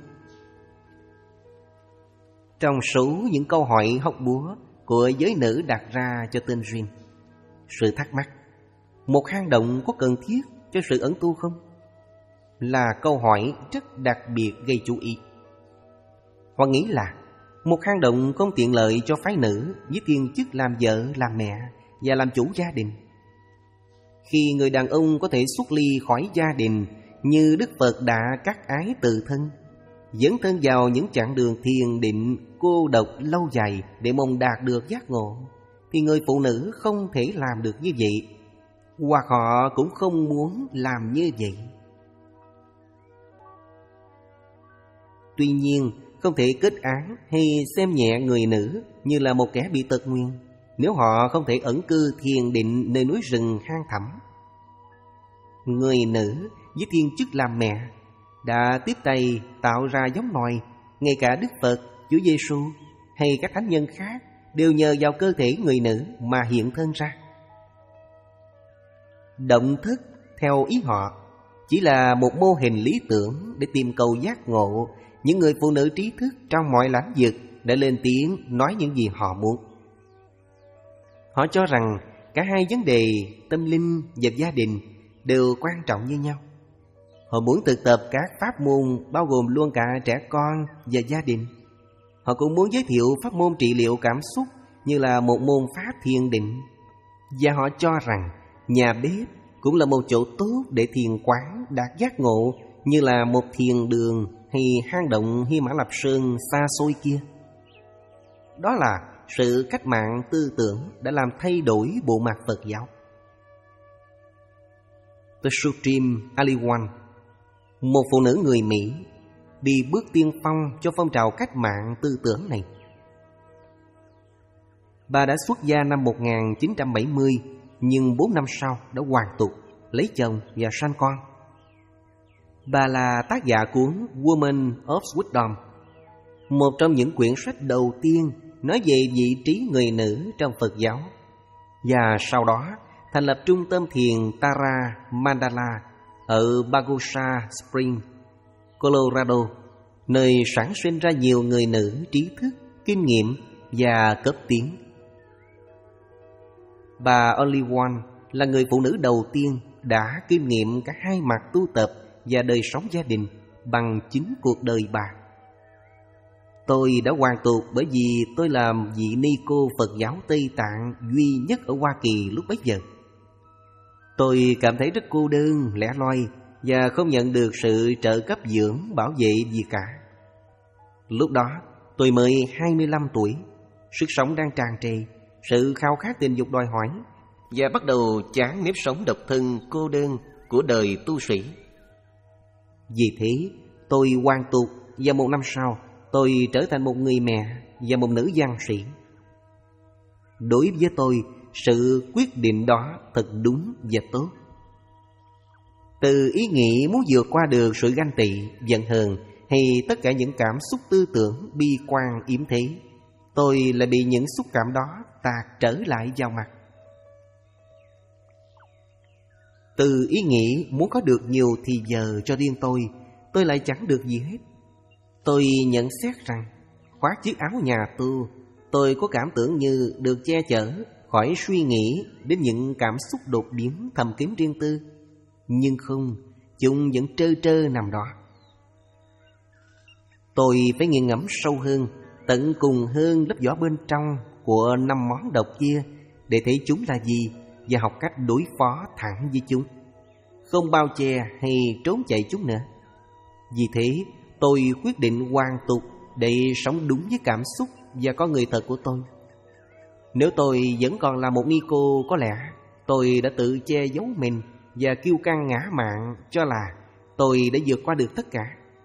Trong số những câu hỏi hóc búa của giới nữ đặt ra cho tên Jean, sự thắc mắc một hang động có cần thiết cho sự ẩn tu không là câu hỏi rất đặc biệt gây chú ý. Họ nghĩ là một hang động không tiện lợi cho phái nữ với thiên chức làm vợ, làm mẹ và làm chủ gia đình. Khi người đàn ông có thể xuất ly khỏi gia đình như Đức Phật đã cắt ái tự thân, dẫn thân vào những chặng đường thiền định cô độc lâu dài để mong đạt được giác ngộ, thì người phụ nữ không thể làm được như vậy, hoặc họ cũng không muốn làm như vậy. Tuy nhiên, không thể kết án hay xem nhẹ người nữ như là một kẻ bị tật nguyền nếu họ không thể ẩn cư thiền định nơi núi rừng hang thẳm. Người nữ với thiên chức làm mẹ đã tiếp tay tạo ra giống nòi, ngay cả Đức Phật, Chúa Giêsu hay các thánh nhân khác đều nhờ vào cơ thể người nữ mà hiện thân ra. Động thức theo ý họ chỉ là một mô hình lý tưởng để tìm cầu giác ngộ. Những người phụ nữ trí thức trong mọi lãnh vực đã lên tiếng nói những gì họ muốn. Họ cho rằng cả hai vấn đề tâm linh và gia đình đều quan trọng như nhau. Họ muốn thực tập các pháp môn bao gồm luôn cả trẻ con và gia đình. Họ cũng muốn giới thiệu pháp môn trị liệu cảm xúc như là một môn pháp thiền định. Và họ cho rằng nhà bếp cũng là một chỗ tốt để thiền quán đạt giác ngộ, như là một thiền đường hay hang động Hy Mã Lạp Sơn xa xôi kia. Đó là sự cách mạng tư tưởng đã làm thay đổi bộ mặt Phật giáo. Tshutrim Aliwan, một phụ nữ người Mỹ, đi bước tiên phong cho phong trào cách mạng tư tưởng này. Bà đã xuất gia năm một nghìn chín trăm bảy mươi, nhưng bốn năm sau đã hoàn tục, lấy chồng và sanh con. Bà là tác giả cuốn Woman of Wisdom, một trong những quyển sách đầu tiên nói về vị trí người nữ trong Phật giáo, và sau đó thành lập trung tâm thiền Tara Mandala ở Pagosa Springs, Colorado, nơi sản sinh ra nhiều người nữ trí thức, kinh nghiệm và cấp tiến. Bà Only One là người phụ nữ đầu tiên đã kinh nghiệm cả hai mặt tu tập và đời sống gia đình bằng chính cuộc đời bà. Tôi đã hoàn tục bởi vì tôi làm vị ni cô Phật giáo Tây Tạng duy nhất ở Hoa Kỳ lúc bấy giờ. Tôi cảm thấy rất cô đơn, lẻ loi và không nhận được sự trợ cấp dưỡng, bảo vệ gì cả. Lúc đó tôi mới hai mươi lăm tuổi, sức sống đang tràn trề, sự khao khát tình dục đòi hỏi, và bắt đầu chán nếp sống độc thân cô đơn của đời tu sĩ. Vì thế tôi hoàn tục, và một năm sau tôi trở thành một người mẹ và một nữ văn sĩ. Đối với tôi, sự quyết định đó thật đúng và tốt. Từ ý nghĩ muốn vượt qua được sự ganh tị, giận hờn hay tất cả những cảm xúc tư tưởng bi quan yếm thế, tôi lại bị những xúc cảm đó tạt trở lại vào mặt. Từ ý nghĩ muốn có được nhiều thì giờ cho riêng tôi, tôi lại chẳng được gì hết. Tôi nhận xét rằng khoác chiếc áo nhà tu, tôi có cảm tưởng như được che chở khỏi suy nghĩ đến những cảm xúc đột biến thầm kín riêng tư. Nhưng không, chúng vẫn trơ trơ nằm đó. Tôi phải nghiền ngẫm sâu hơn, tận cùng hơn lớp vỏ bên trong của năm món độc kia để thấy chúng là gì và học cách đối phó thẳng với chúng, không bao che hay trốn chạy chúng nữa. Vì thế tôi quyết định hoàn tục để sống đúng với cảm xúc và con người thật của tôi. Nếu tôi vẫn còn là một ni cô, có lẽ tôi đã tự che giấu mình và kiêu căng ngã mạn cho là tôi đã vượt qua được tất cả.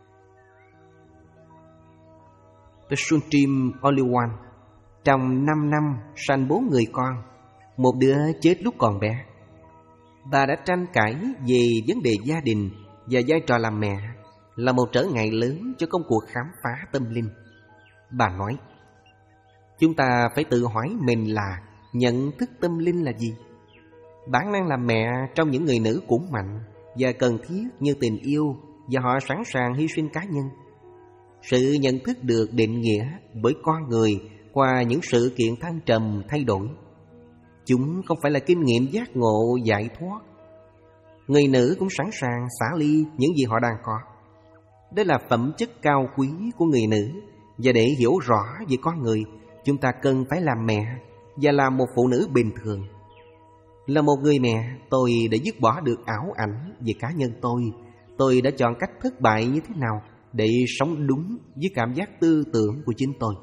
The Supreme Only One trong năm năm sanh bốn người con, một đứa chết lúc còn bé. Bà đã tranh cãi về vấn đề gia đình và vai trò làm mẹ là một trở ngại lớn cho công cuộc khám phá tâm linh. Bà nói, chúng ta phải tự hỏi mình là nhận thức tâm linh là gì? Bản năng làm mẹ trong những người nữ cũng mạnh và cần thiết như tình yêu, và họ sẵn sàng hy sinh cá nhân. Sự nhận thức được định nghĩa bởi con người qua những sự kiện thăng trầm thay đổi. Chúng không phải là kinh nghiệm giác ngộ giải thoát. Người nữ cũng sẵn sàng xả ly những gì họ đang có. Đây là phẩm chất cao quý của người nữ. Và để hiểu rõ về con người, chúng ta cần phải làm mẹ và làm một phụ nữ bình thường. Là một người mẹ, tôi đã dứt bỏ được ảo ảnh về cá nhân tôi. Tôi đã chọn cách thất bại như thế nào để sống đúng với cảm giác tư tưởng của chính tôi.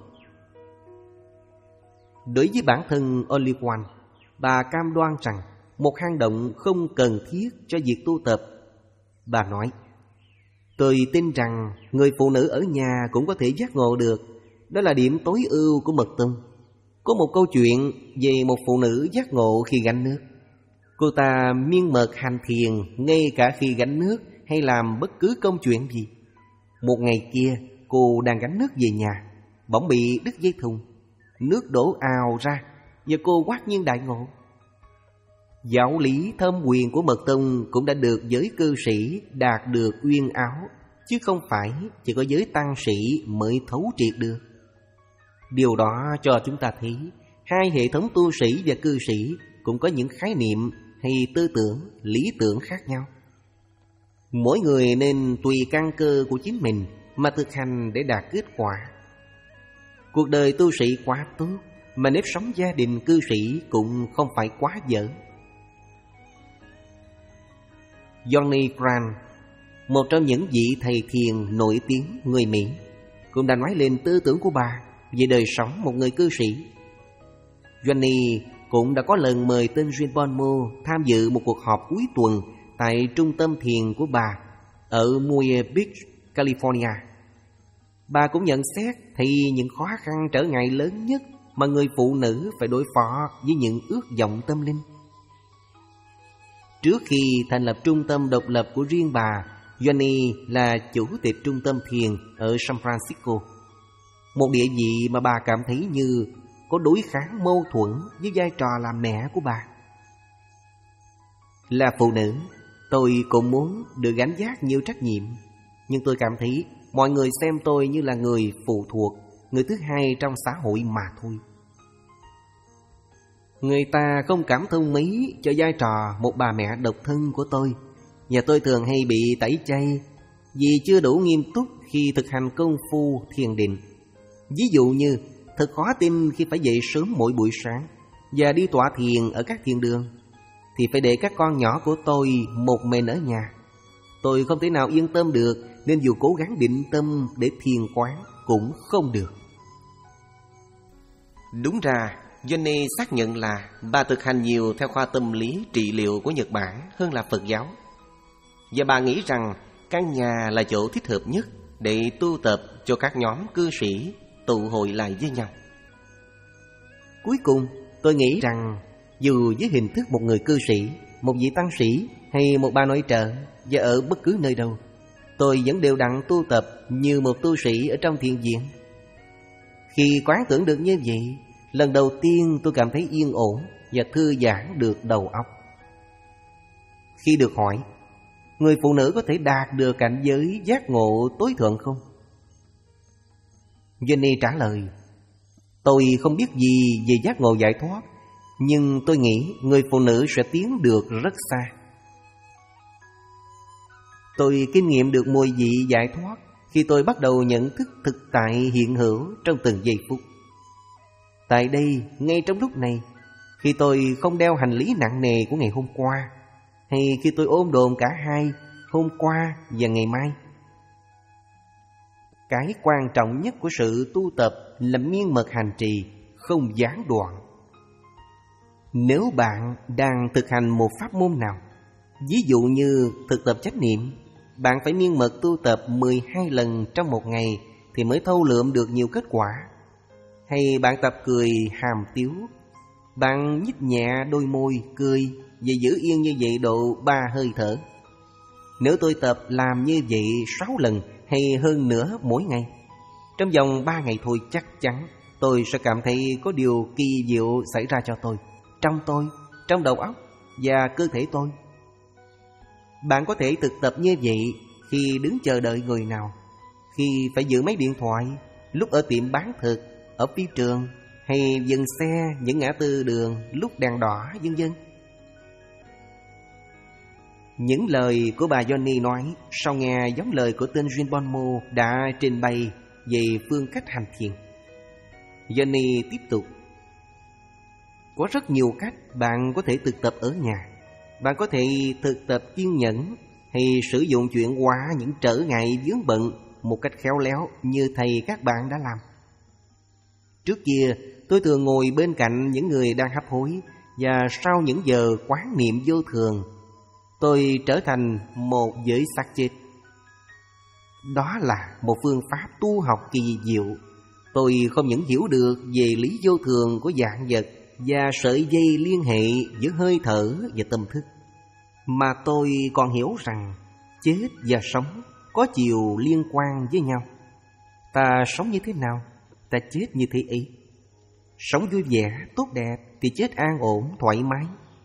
Đối với bản thân Only One, bà cam đoan rằng một hang động không cần thiết cho việc tu tập. Bà nói, tôi tin rằng người phụ nữ ở nhà cũng có thể giác ngộ được. Đó là điểm tối ưu của mật tông. Có một câu chuyện về một phụ nữ giác ngộ khi gánh nước. Cô ta miên mật hành thiền ngay cả khi gánh nước hay làm bất cứ công chuyện gì. Một ngày kia, cô đang gánh nước về nhà, bỗng bị đứt dây thun. Nước đổ ào ra và cô quát nhiên đại ngộ. Giáo lý thâm quyền của mật tông cũng đã được giới cư sĩ đạt được uyên áo, chứ không phải chỉ có giới tăng sĩ mới thấu triệt được. Điều đó cho chúng ta thấy hai hệ thống tu sĩ và cư sĩ cũng có những khái niệm hay tư tưởng, lý tưởng khác nhau. Mỗi người nên tùy căn cơ của chính mình mà thực hành để đạt kết quả. Cuộc đời tu sĩ quá tốt, mà nếp sống gia đình cư sĩ cũng không phải quá dở. Johnny Grant, một trong những vị thầy thiền nổi tiếng người Mỹ, cũng đã nói lên tư tưởng của bà về đời sống một người cư sĩ. Johnny cũng đã có lần mời tên Jean Bonmo tham dự một cuộc họp cuối tuần tại trung tâm thiền của bà ở Muir Beach, California. Bà cũng nhận xét thấy những khó khăn trở ngại lớn nhất mà người phụ nữ phải đối phó với những ước vọng tâm linh. Trước khi thành lập trung tâm độc lập của riêng bà, Johnny là chủ tịch trung tâm thiền ở San Francisco, một địa vị mà bà cảm thấy như có đối kháng mâu thuẫn với vai trò làm mẹ của bà. Là phụ nữ, tôi cũng muốn được gánh vác nhiều trách nhiệm, nhưng tôi cảm thấy mọi người xem tôi như là người phụ thuộc, người thứ hai trong xã hội mà thôi. Người ta không cảm thông mấy cho vai trò một bà mẹ độc thân của tôi, và tôi thường hay bị tẩy chay vì chưa đủ nghiêm túc khi thực hành công phu thiền định. Ví dụ như thật khó tin khi phải dậy sớm mỗi buổi sáng và đi tọa thiền ở các thiền đường, thì phải để các con nhỏ của tôi một mình ở nhà. Tôi không thể nào yên tâm được, nên dù cố gắng định tâm để thiền quán cũng không được. Đúng ra, Johnny xác nhận là bà thực hành nhiều theo khoa tâm lý trị liệu của Nhật Bản hơn là Phật giáo. Và bà nghĩ rằng căn nhà là chỗ thích hợp nhất để tu tập cho các nhóm cư sĩ tụ hội lại với nhau. Cuối cùng, tôi nghĩ rằng dù với hình thức một người cư sĩ, một vị tăng sĩ hay một bà nội trợ, và ở bất cứ nơi đâu, tôi vẫn đều đặn tu tập như một tu sĩ ở trong thiền viện. Khi quán tưởng được như vậy, lần đầu tiên tôi cảm thấy yên ổn và thư giãn được đầu óc. Khi được hỏi, người phụ nữ có thể đạt được cảnh giới giác ngộ tối thượng không? Jenny trả lời, tôi không biết gì về giác ngộ giải thoát, nhưng tôi nghĩ người phụ nữ sẽ tiến được rất xa. Tôi kinh nghiệm được mùi vị giải thoát khi tôi bắt đầu nhận thức thực tại hiện hữu trong từng giây phút. Tại đây, ngay trong lúc này, khi tôi không đeo hành lý nặng nề của ngày hôm qua, hay khi tôi ôm đồm cả hai, hôm qua và ngày mai, Cái quan trọng nhất của sự tu tập là miên mật hành trì, không gián đoạn. Nếu bạn đang thực hành một pháp môn nào, ví dụ như thực tập chánh niệm, bạn phải miên mật tu tập mười hai lần trong một ngày thì mới thâu lượm được nhiều kết quả. Hay bạn tập cười hàm tiếu, bạn nhích nhẹ đôi môi cười và giữ yên như vậy độ ba hơi thở. Nếu tôi tập làm như vậy sáu lần hay hơn nữa mỗi ngày, trong vòng ba ngày thôi chắc chắn tôi sẽ cảm thấy có điều kỳ diệu xảy ra cho tôi, trong tôi, trong đầu óc và cơ thể tôi. Bạn có thể thực tập như vậy khi đứng chờ đợi người nào, khi phải giữ máy điện thoại, lúc ở tiệm bán thực, ở phi trường, hay dừng xe những ngã tư đường lúc đèn đỏ, vân vân. Những lời của bà Johnny nói sau nghe giống lời của tên Rinpoche đã trình bày về phương cách hành thiền. Johnny tiếp tục: có rất nhiều cách bạn có thể thực tập ở nhà. Bạn có thể thực tập kiên nhẫn hay sử dụng chuyển hóa những trở ngại vướng bận một cách khéo léo như thầy các bạn đã làm. Trước kia tôi thường ngồi bên cạnh những người đang hấp hối, và sau những giờ quán niệm vô thường, tôi trở thành một giới xác chết. Đó là một phương pháp tu học kỳ diệu. Tôi không những hiểu được về lý vô thường của vạn vật và sợi dây liên hệ giữa hơi thở và tâm thức, mà tôi còn hiểu rằng chết và sống có chiều liên quan với nhau. Ta sống như thế nào, ta chết như thế ấy. Sống vui vẻ, tốt đẹp thì chết an ổn, thoải mái.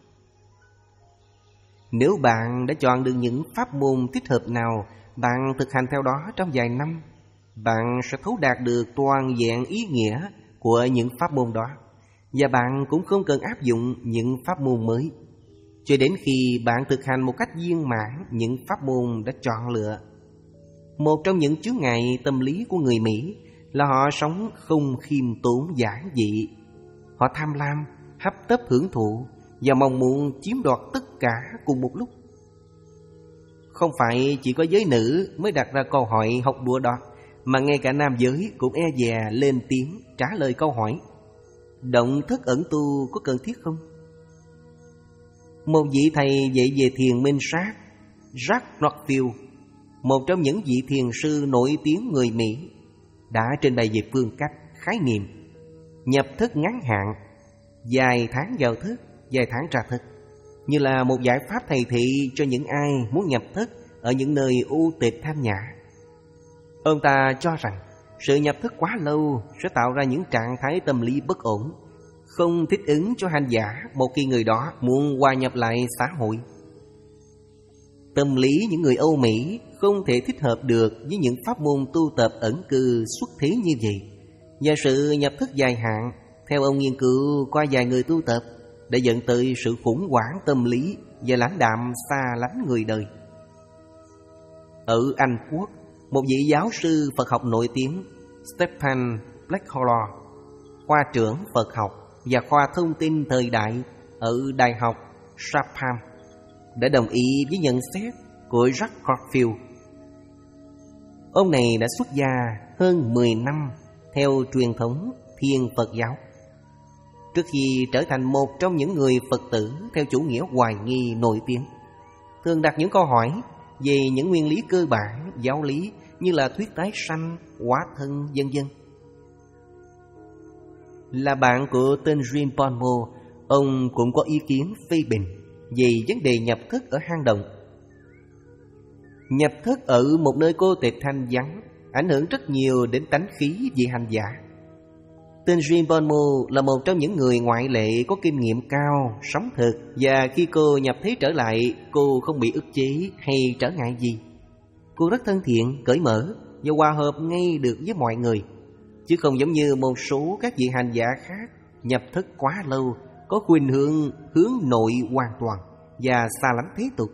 Nếu bạn đã chọn được những pháp môn thích hợp nào, bạn thực hành theo đó trong vài năm, bạn sẽ thấu đạt được toàn vẹn ý nghĩa của những pháp môn đó, và bạn cũng không cần áp dụng những pháp môn mới cho đến khi bạn thực hành một cách viên mãn những pháp môn đã chọn lựa. Một trong những chướng ngại tâm lý của người Mỹ là họ sống không khiêm tốn giản dị. Họ tham lam, hấp tấp hưởng thụ và mong muốn chiếm đoạt tất cả cùng một lúc. Không phải chỉ có giới nữ mới đặt ra câu hỏi học đùa đó, mà ngay cả nam giới cũng e dè lên tiếng trả lời câu hỏi: động thức ẩn tu có cần thiết không? Một vị thầy dạy về thiền minh sát, Jack Northfield, một trong những vị thiền sư nổi tiếng người Mỹ, đã trình bày về phương cách khái niệm nhập thức ngắn hạn, vài tháng vào thức, vài tháng ra thức, như là một giải pháp thầy thị cho những ai muốn nhập thức ở những nơi u tịch thanh nhã. Ông ta cho rằng sự nhập thức quá lâu sẽ tạo ra những trạng thái tâm lý bất ổn, không thích ứng cho hành giả một khi người đó muốn hòa nhập lại xã hội. Tâm lý những người Âu Mỹ không thể thích hợp được với những pháp môn tu tập ẩn cư xuất thế như vậy, và sự nhập thức dài hạn, theo ông nghiên cứu qua vài người tu tập, đã dẫn tới sự khủng hoảng tâm lý và lãnh đạm xa lánh người đời. Ở Anh Quốc, một vị giáo sư Phật học nổi tiếng, Stephen Blackhall, khoa trưởng Phật học và khoa thông tin thời đại ở Đại học Chatham, đã đồng ý với nhận xét của Jack Corfield. Ông này đã xuất gia hơn mười năm theo truyền thống Thiên Phật giáo, trước khi trở thành một trong những người Phật tử theo chủ nghĩa hoài nghi nổi tiếng, thường đặt những câu hỏi về những nguyên lý cơ bản giáo lý như là thuyết tái sanh, hóa thân, vân vân. Là bạn của tên Rinpoche, ông cũng có ý kiến phê bình về vấn đề nhập thức ở hang động. Nhập thức ở một nơi cô tịch thanh vắng ảnh hưởng rất nhiều đến tánh khí vị hành giả. Tên Rinpoche là một trong những người ngoại lệ có kinh nghiệm cao, sống thực, và khi cô nhập thế trở lại, cô không bị ức chế hay trở ngại gì. Cô rất thân thiện, cởi mở và hòa hợp ngay được với mọi người, chứ không giống như một số các vị hành giả khác nhập thức quá lâu, có khuynh hướng hướng nội hoàn toàn và xa lánh thế tục.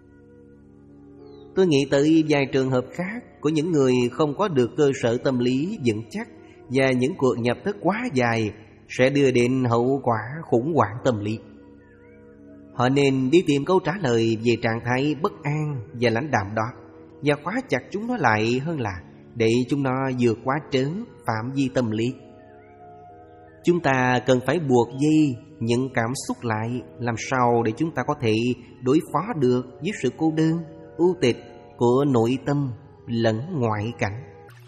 Tôi nghĩ tới vài trường hợp khác của những người không có được cơ sở tâm lý vững chắc, và những cuộc nhập thức quá dài sẽ đưa đến hậu quả khủng hoảng tâm lý. Họ nên đi tìm câu trả lời về trạng thái bất an và lãnh đạm đó, và khóa chặt chúng nó lại hơn là để chúng nó vượt quá trớn phạm vi tâm lý. Chúng ta cần phải buộc dây những cảm xúc lại, làm sao để chúng ta có thể đối phó được với sự cô đơn, u tịch của nội tâm lẫn ngoại cảnh.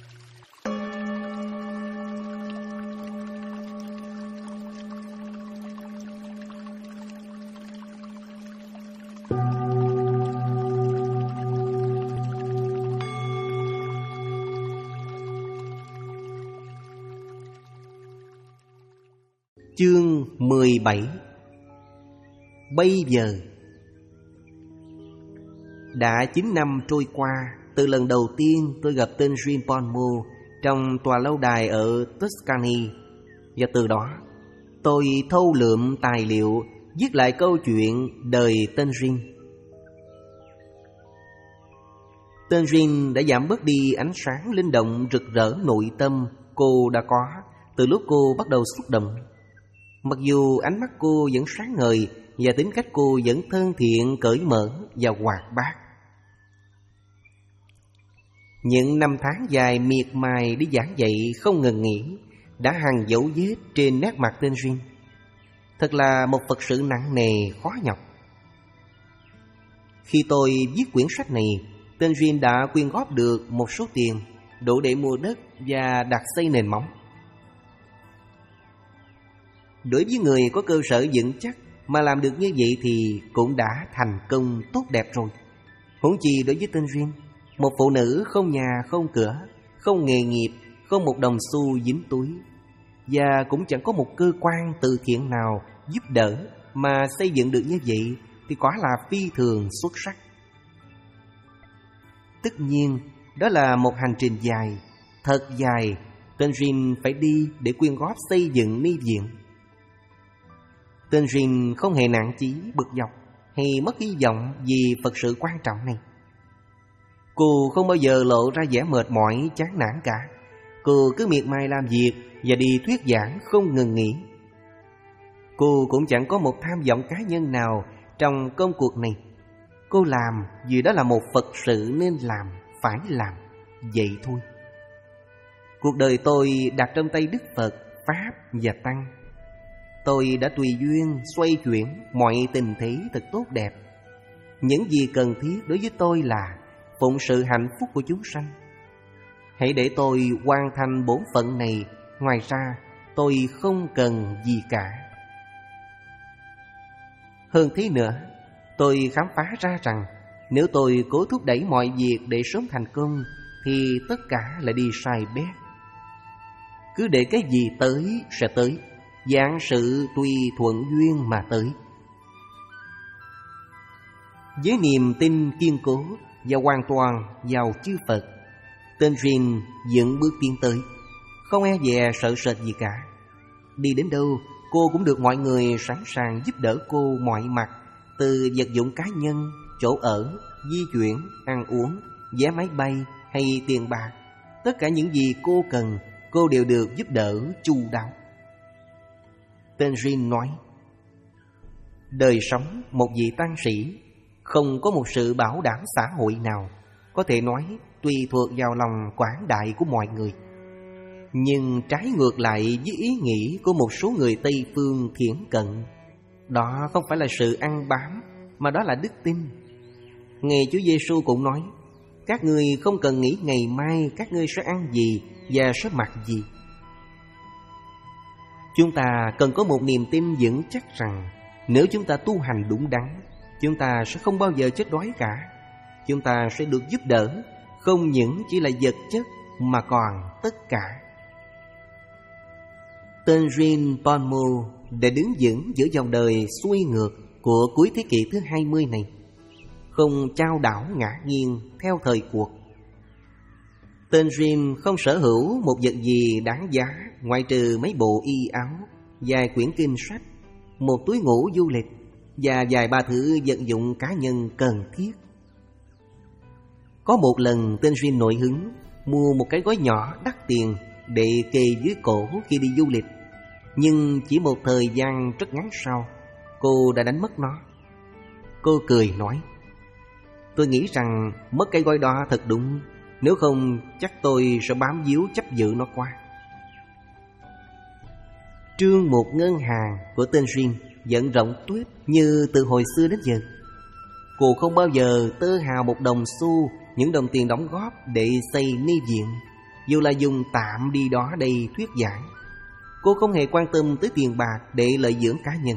Chương mười bảy. Bây giờ. Đã chín năm trôi qua từ lần đầu tiên tôi gặp tên Jean Paul trong tòa lâu đài ở Tuscany, và từ đó tôi thâu lượm tài liệu viết lại câu chuyện đời tên Jean. Tên Jean đã giảm bớt đi ánh sáng linh động rực rỡ nội tâm cô đã có từ lúc cô bắt đầu xúc động. Mặc dù ánh mắt cô vẫn sáng ngời và tính cách cô vẫn thân thiện, cởi mở và hoạt bát. Những năm tháng dài miệt mài đi giảng dạy không ngừng nghỉ đã hằn dấu vết trên nét mặt tên Jean. Thật là một Phật sự nặng nề khó nhọc. Khi tôi viết quyển sách này, tên Jean đã quyên góp được một số tiền đủ để mua đất và đặt xây nền móng. Đối với người có cơ sở vững chắc mà làm được như vậy thì cũng đã thành công tốt đẹp rồi. Huống chi đối với tên Jean, một phụ nữ không nhà không cửa, không nghề nghiệp, không một đồng xu dính túi, và cũng chẳng có một cơ quan từ thiện nào giúp đỡ mà xây dựng được như vậy thì quả là phi thường xuất sắc. Tất nhiên, đó là một hành trình dài, thật dài, tên Jean phải đi để quyên góp xây dựng ni viện. Tên Jean không hề nản chí, bực dọc hay mất hy vọng vì Phật sự quan trọng này. Cô không bao giờ lộ ra vẻ mệt mỏi, chán nản cả. Cô cứ miệt mài làm việc và đi thuyết giảng không ngừng nghỉ. Cô cũng chẳng có một tham vọng cá nhân nào trong công cuộc này. Cô làm vì đó là một Phật sự nên làm, phải làm, vậy thôi. Cuộc đời tôi đặt trong tay Đức Phật, Pháp và Tăng. Tôi đã tùy duyên xoay chuyển mọi tình thế thật tốt đẹp. Những gì cần thiết đối với tôi là phụng sự hạnh phúc của chúng sanh. Hãy để tôi hoàn thành bổn phận này, ngoài ra tôi không cần gì cả. Hơn thế nữa, tôi khám phá ra rằng nếu tôi cố thúc đẩy mọi việc để sớm thành công thì tất cả lại đi sai bét. Cứ để cái gì tới sẽ tới, vạn sự tùy thuận duyên mà tới. Với niềm tin kiên cố và hoàn toàn vào chư Phật, tên Jean dựng bước tiến tới, không e dè sợ sệt gì cả. Đi đến đâu, cô cũng được mọi người sẵn sàng giúp đỡ cô mọi mặt, từ vật dụng cá nhân, chỗ ở, di chuyển, ăn uống, vé máy bay hay tiền bạc. Tất cả những gì cô cần, cô đều được giúp đỡ chu đáo. Tên Jean nói, đời sống một vị tăng sĩ không có một sự bảo đảm xã hội nào có thể nói tùy thuộc vào lòng quảng đại của mọi người. Nhưng trái ngược lại với ý nghĩ của một số người Tây phương thiển cận, đó không phải là sự ăn bám, mà đó là đức tin. Ngày Chúa Giêsu cũng nói, các ngươi không cần nghĩ ngày mai các ngươi sẽ ăn gì và sẽ mặc gì. Chúng ta cần có một niềm tin vững chắc rằng nếu chúng ta tu hành đúng đắn, chúng ta sẽ không bao giờ chết đói cả. Chúng ta sẽ được giúp đỡ, không những chỉ là vật chất mà còn tất cả. Tên Jean Paul đã đứng vững giữa dòng đời xuôi ngược của cuối thế kỷ thứ hai mươi này, không chao đảo ngã nghiêng theo thời cuộc. Tên Jean không sở hữu một vật gì đáng giá ngoại trừ mấy bộ y áo, vài quyển kinh sách, một túi ngủ du lịch và vài ba thứ vật dụng cá nhân cần thiết. Có một lần tên Jean nổi hứng mua một cái gói nhỏ đắt tiền để kề dưới cổ khi đi du lịch. Nhưng chỉ một thời gian rất ngắn sau, cô đã đánh mất nó. Cô cười nói, tôi nghĩ rằng mất cái gói đó thật đúng. Nếu không chắc tôi sẽ bám víu chấp giữ nó qua. Trương một ngân hàng của tên Jean vẫn rộng tuếch như từ hồi xưa đến giờ. Cô không bao giờ tơ hào một đồng xu những đồng tiền đóng góp để xây ni viện, dù là dùng tạm đi đó đây thuyết giảng. Cô không hề quan tâm tới tiền bạc để lợi dưỡng cá nhân.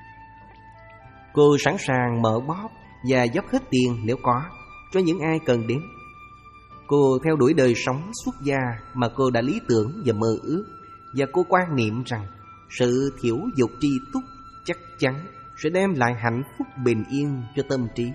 Cô sẵn sàng mở bóp và dốc hết tiền nếu có cho những ai cần đến. Cô theo đuổi đời sống xuất gia mà cô đã lý tưởng và mơ ước, và cô quan niệm rằng sự thiểu dục tri túc chắc chắn sẽ đem lại hạnh phúc bình yên cho tâm trí.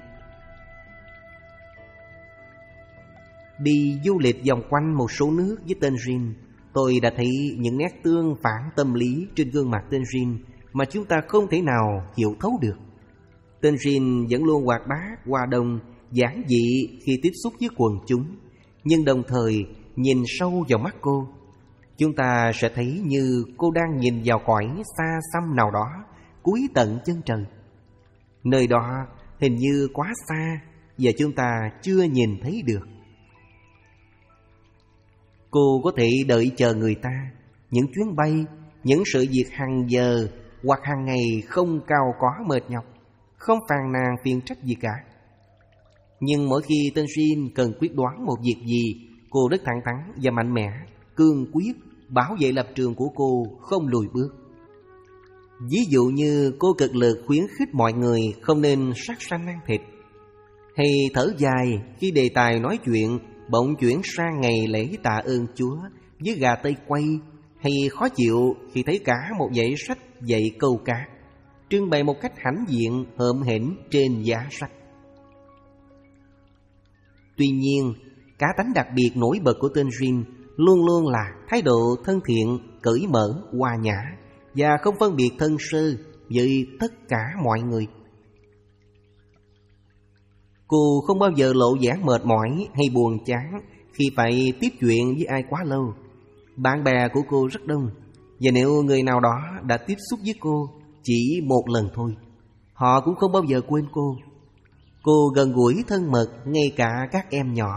Đi du lịch vòng quanh một số nước với tên Jean, tôi đã thấy những nét tương phản tâm lý trên gương mặt tên Jean mà chúng ta không thể nào hiểu thấu được. Tên Jean vẫn luôn hoạt bát, hòa đồng, giản dị khi tiếp xúc với quần chúng, nhưng đồng thời nhìn sâu vào mắt cô, chúng ta sẽ thấy như cô đang nhìn vào cõi xa xăm nào đó cuối tận chân trời. Nơi đó hình như quá xa và chúng ta chưa nhìn thấy được. Cô có thể đợi chờ người ta, những chuyến bay, những sự việc hàng giờ hoặc hàng ngày không cao có mệt nhọc, không phàn nàn phiền trách gì cả. Nhưng mỗi khi tên Jean cần quyết đoán một việc gì, cô rất thẳng thắn và mạnh mẽ, cương quyết bảo vệ lập trường của cô không lùi bước. Ví dụ như cô cực lực khuyến khích mọi người không nên sát sanh ăn thịt, hay thở dài khi đề tài nói chuyện bỗng chuyển sang ngày lễ tạ ơn Chúa với gà tây quay, hay khó chịu khi thấy cả một dãy sách dạy câu cá trưng bày một cách hãnh diện hợm hĩnh trên giá sách. Tuy nhiên, cá tánh đặc biệt nổi bật của tên Jean luôn luôn là thái độ thân thiện, cởi mở, hòa nhã và không phân biệt thân sơ với tất cả mọi người. Cô không bao giờ lộ vẻ mệt mỏi hay buồn chán khi phải tiếp chuyện với ai quá lâu. Bạn bè của cô rất đông, và nếu người nào đó đã tiếp xúc với cô chỉ một lần thôi, họ cũng không bao giờ quên cô. Cô gần gũi thân mật ngay cả các em nhỏ.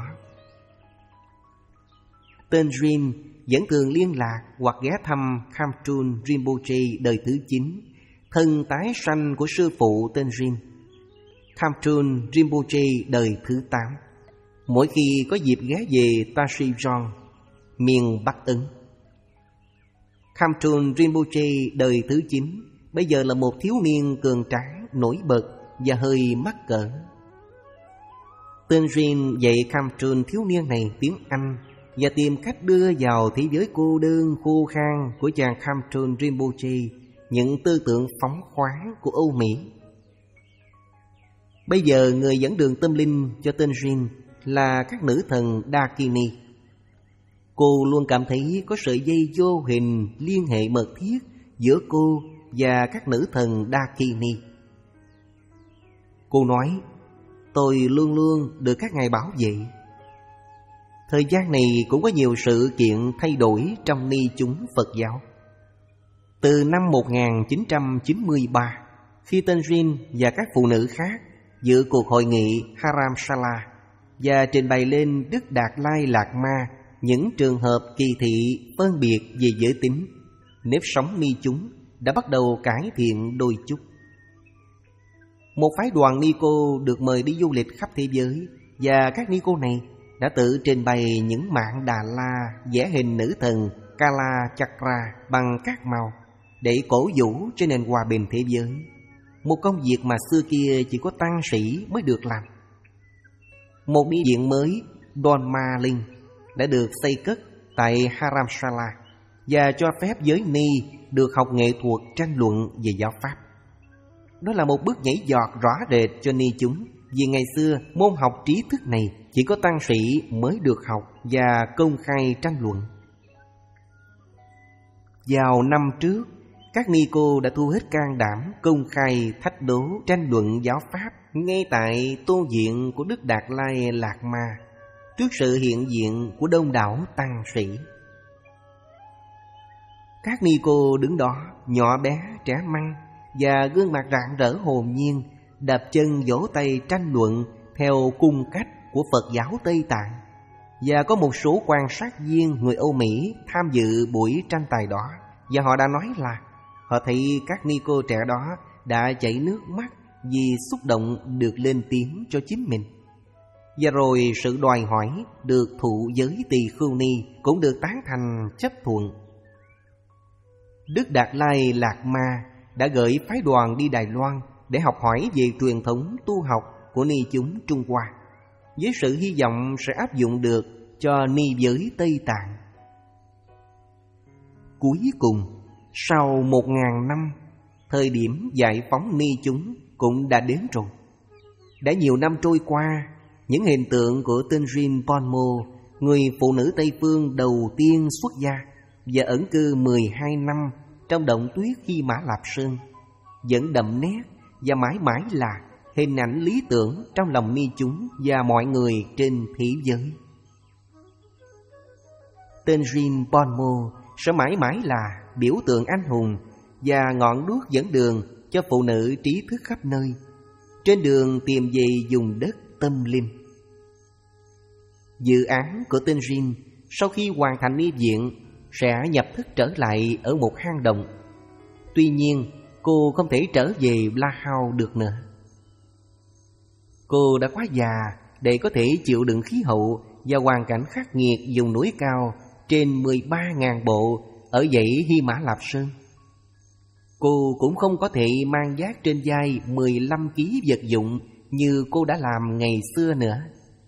Tên Jean vẫn thường liên lạc hoặc ghé thăm Khamtrul Rinpoche đời thứ chín, thân tái sanh của sư phụ tên Jean. Khamtrul Rinpoche đời thứ tám, mỗi khi có dịp ghé về Tashijong, miền Bắc Ấn. Khamtrul Rinpoche đời thứ chín bây giờ là một thiếu niên cường tráng, nổi bật và hơi mắc cỡ. Tên Jean dạy Khamtrul thiếu niên này tiếng Anh và tìm cách đưa vào thế giới cô đơn khô khan của chàng Khamtrul Rinpoche những tư tưởng phóng khoáng của Âu Mỹ. Bây giờ người dẫn đường tâm linh cho tên Jean là các nữ thần Dakini. Cô luôn cảm thấy có sợi dây vô hình liên hệ mật thiết giữa cô và các nữ thần Dakini. Cô nói, tôi luôn luôn được các ngài bảo vệ. Thời gian này cũng có nhiều sự kiện thay đổi trong ni chúng Phật giáo. Từ năm một nghìn chín trăm chín mươi ba, khi tên Jean và các phụ nữ khác dự cuộc hội nghị Haramsala và trình bày lên Đức Đạt Lai Lạt Ma những trường hợp kỳ thị phân biệt về giới tính, nếp sống ni chúng đã bắt đầu cải thiện đôi chút. Một phái đoàn ni cô được mời đi du lịch khắp thế giới, và các ni cô này đã tự trình bày những mạn Đà La vẽ hình nữ thần Kala Chakra bằng các màu để cổ vũ cho nền hòa bình thế giới, một công việc mà xưa kia chỉ có tăng sĩ mới được làm. Một mi viện mới Dharma Linh đã được xây cất tại Haramsala và cho phép giới ni được học nghệ thuật tranh luận về giáo pháp. Đó là một bước nhảy giọt rõ rệt cho ni chúng, vì ngày xưa môn học trí thức này chỉ có tăng sĩ mới được học và công khai tranh luận. Vào năm trước, các ni cô đã thu hết can đảm công khai thách đố tranh luận giáo pháp ngay tại tô viện của Đức Đạt Lai Lạt Ma, trước sự hiện diện của đông đảo tăng sĩ. Các ni cô đứng đó nhỏ bé, trẻ măng và gương mặt rạng rỡ hồn nhiên, đập chân vỗ tay tranh luận theo cung cách của Phật giáo Tây Tạng. Và có một số quan sát viên người Âu Mỹ tham dự buổi tranh tài đó, và họ đã nói là họ thấy các ni cô trẻ đó đã chảy nước mắt vì xúc động được lên tiếng cho chính mình. Và rồi sự đòi hỏi được thụ giới tỳ khưu ni cũng được tán thành chấp thuận. Đức Đạt Lai Lạt Ma đã gửi phái đoàn đi Đài Loan để học hỏi về truyền thống tu học của ni chúng Trung Hoa, với sự hy vọng sẽ áp dụng được cho ni giới Tây Tạng. Cuối cùng, sau một ngàn năm, thời điểm giải phóng ni chúng cũng đã đến rồi. Đã nhiều năm trôi qua, những hình tượng của Tenzin Palmo, người phụ nữ Tây Phương đầu tiên xuất gia và ẩn cư mười hai năm trong động tuyết Hy Mã Lạp Sơn, vẫn đậm nét và mãi mãi là hình ảnh lý tưởng trong lòng ni chúng và mọi người trên thế giới. Tenzin Palmo sẽ mãi mãi là biểu tượng anh hùng và ngọn đuốc dẫn đường cho phụ nữ trí thức khắp nơi, trên đường tìm về vùng đất tâm linh. Dự án của Tenzin sau khi hoàn thành ni viện sẽ nhập thức trở lại ở một hang động. Tuy nhiên, cô không thể trở về Lahao được nữa. Cô đã quá già để có thể chịu đựng khí hậu và hoàn cảnh khắc nghiệt vùng núi cao trên mười ba nghìn bộ ở dãy Hy Mã Lạp Sơn. Cô cũng không có thể mang vác trên vai mười lăm ki lô gam vật dụng như cô đã làm ngày xưa nữa.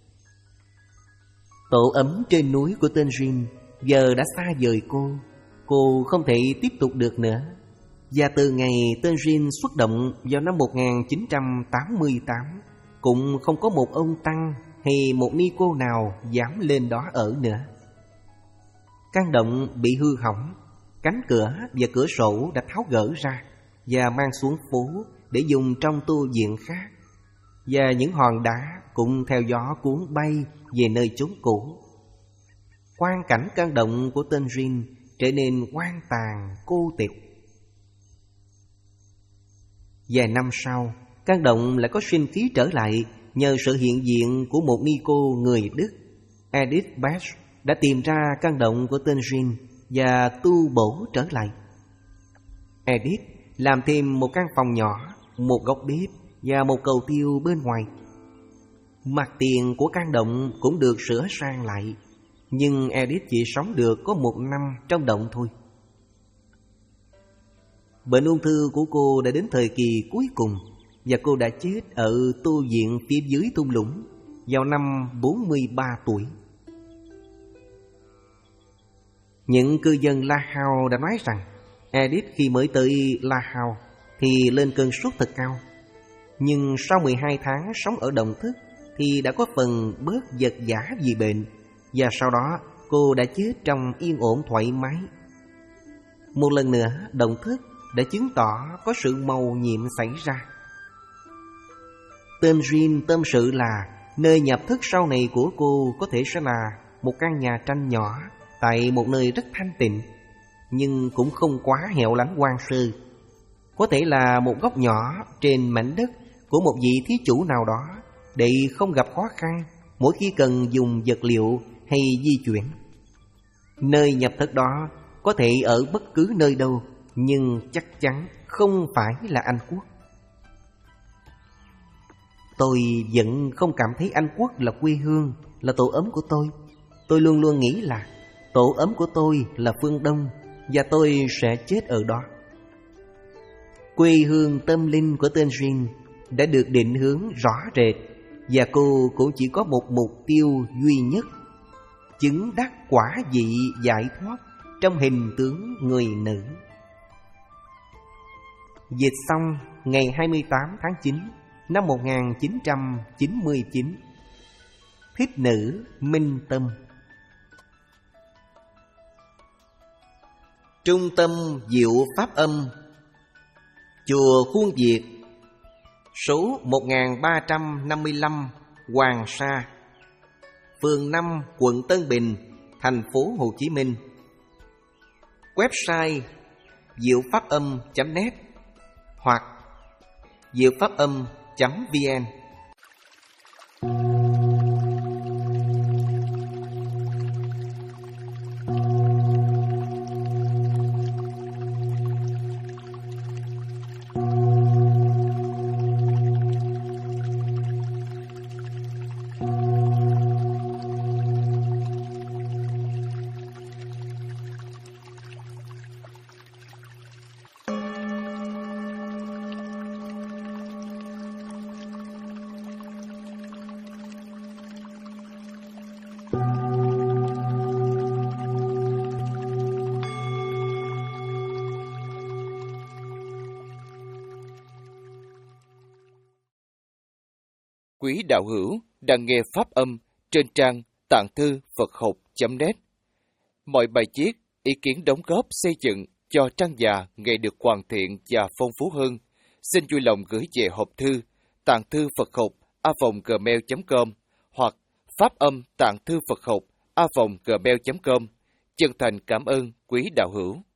Tổ ấm trên núi của Tenzin giờ đã xa vời cô. Cô không thể tiếp tục được nữa. Và từ ngày Tenzin xuất động vào năm một nghìn chín trăm tám mươi tám, cũng không có một ông tăng hay một ni cô nào dám lên đó ở nữa. Căn động bị hư hỏng, cánh cửa và cửa sổ đã tháo gỡ ra và mang xuống phố để dùng trong tu viện khác. Và những hòn đá cũng theo gió cuốn bay về nơi chốn cũ. Quang cảnh căn động của Tenzin trở nên hoang tàn cô tịch. Vài năm sau, căn động lại có sinh khí trở lại nhờ sự hiện diện của một ni cô người Đức. Edith Bach đã tìm ra căn động của Tenzin và tu bổ trở lại. Edith làm thêm một căn phòng nhỏ, một góc bếp và một cầu tiêu bên ngoài. Mặt tiền của căn động cũng được sửa sang lại, nhưng Edith chỉ sống được có một năm trong động thôi. Bệnh ung thư của cô đã đến thời kỳ cuối cùng và cô đã chết ở tu viện phía dưới thung lũng vào năm bốn mươi ba tuổi. Những cư dân Lahao đã nói rằng Edith khi mới tới Lahao thì lên cơn sốt thật cao. Nhưng sau mười hai tháng sống ở đồng thức thì đã có phần bớt vật vã vì bệnh, và sau đó cô đã chết trong yên ổn thoải mái. Một lần nữa, đồng thức đã chứng tỏ có sự mầu nhiệm xảy ra. Tenzin tâm sự là nơi nhập thức sau này của cô có thể sẽ là một căn nhà tranh nhỏ tại một nơi rất thanh tịnh, nhưng cũng không quá hẻo lánh hoang sơ. Có thể là một góc nhỏ trên mảnh đất của một vị thí chủ nào đó để không gặp khó khăn mỗi khi cần dùng vật liệu hay di chuyển. Nơi nhập thức đó có thể ở bất cứ nơi đâu, nhưng chắc chắn không phải là Anh Quốc. Tôi vẫn không cảm thấy Anh Quốc là quê hương, là tổ ấm của tôi. Tôi luôn luôn nghĩ là tổ ấm của tôi là phương Đông và tôi sẽ chết ở đó. Quê hương tâm linh của Tenzin đã được định hướng rõ rệt, và cô cũng chỉ có một mục tiêu duy nhất: chứng đắc quả vị giải thoát trong hình tướng người nữ. Dịch xong ngày hai mươi tám tháng chín năm một nghìn chín trăm chín mươi chín. Thích nữ minh tâm. Trung tâm Diệu Pháp Âm, chùa Khuôn Việt, số một nghìn ba trăm năm mươi lăm Hoàng Sa, phường năm, quận Tân Bình, thành phố Hồ Chí Minh. Website diệu pháp âm chấm net hoặc diệu pháp âm chấm vn. Quý đạo hữu đang nghe pháp âm trên trang tạng thư Phật học chấm net. Mọi bài viết, ý kiến đóng góp xây dựng cho trang già ngày được hoàn thiện và phong phú hơn, xin vui lòng gửi về hộp thư tạng thư Phật học a vòng gmail chấm com hoặc pháp âm tạng thư Phật học a vòng gmail chấm com. Chân thành cảm ơn quý đạo hữu.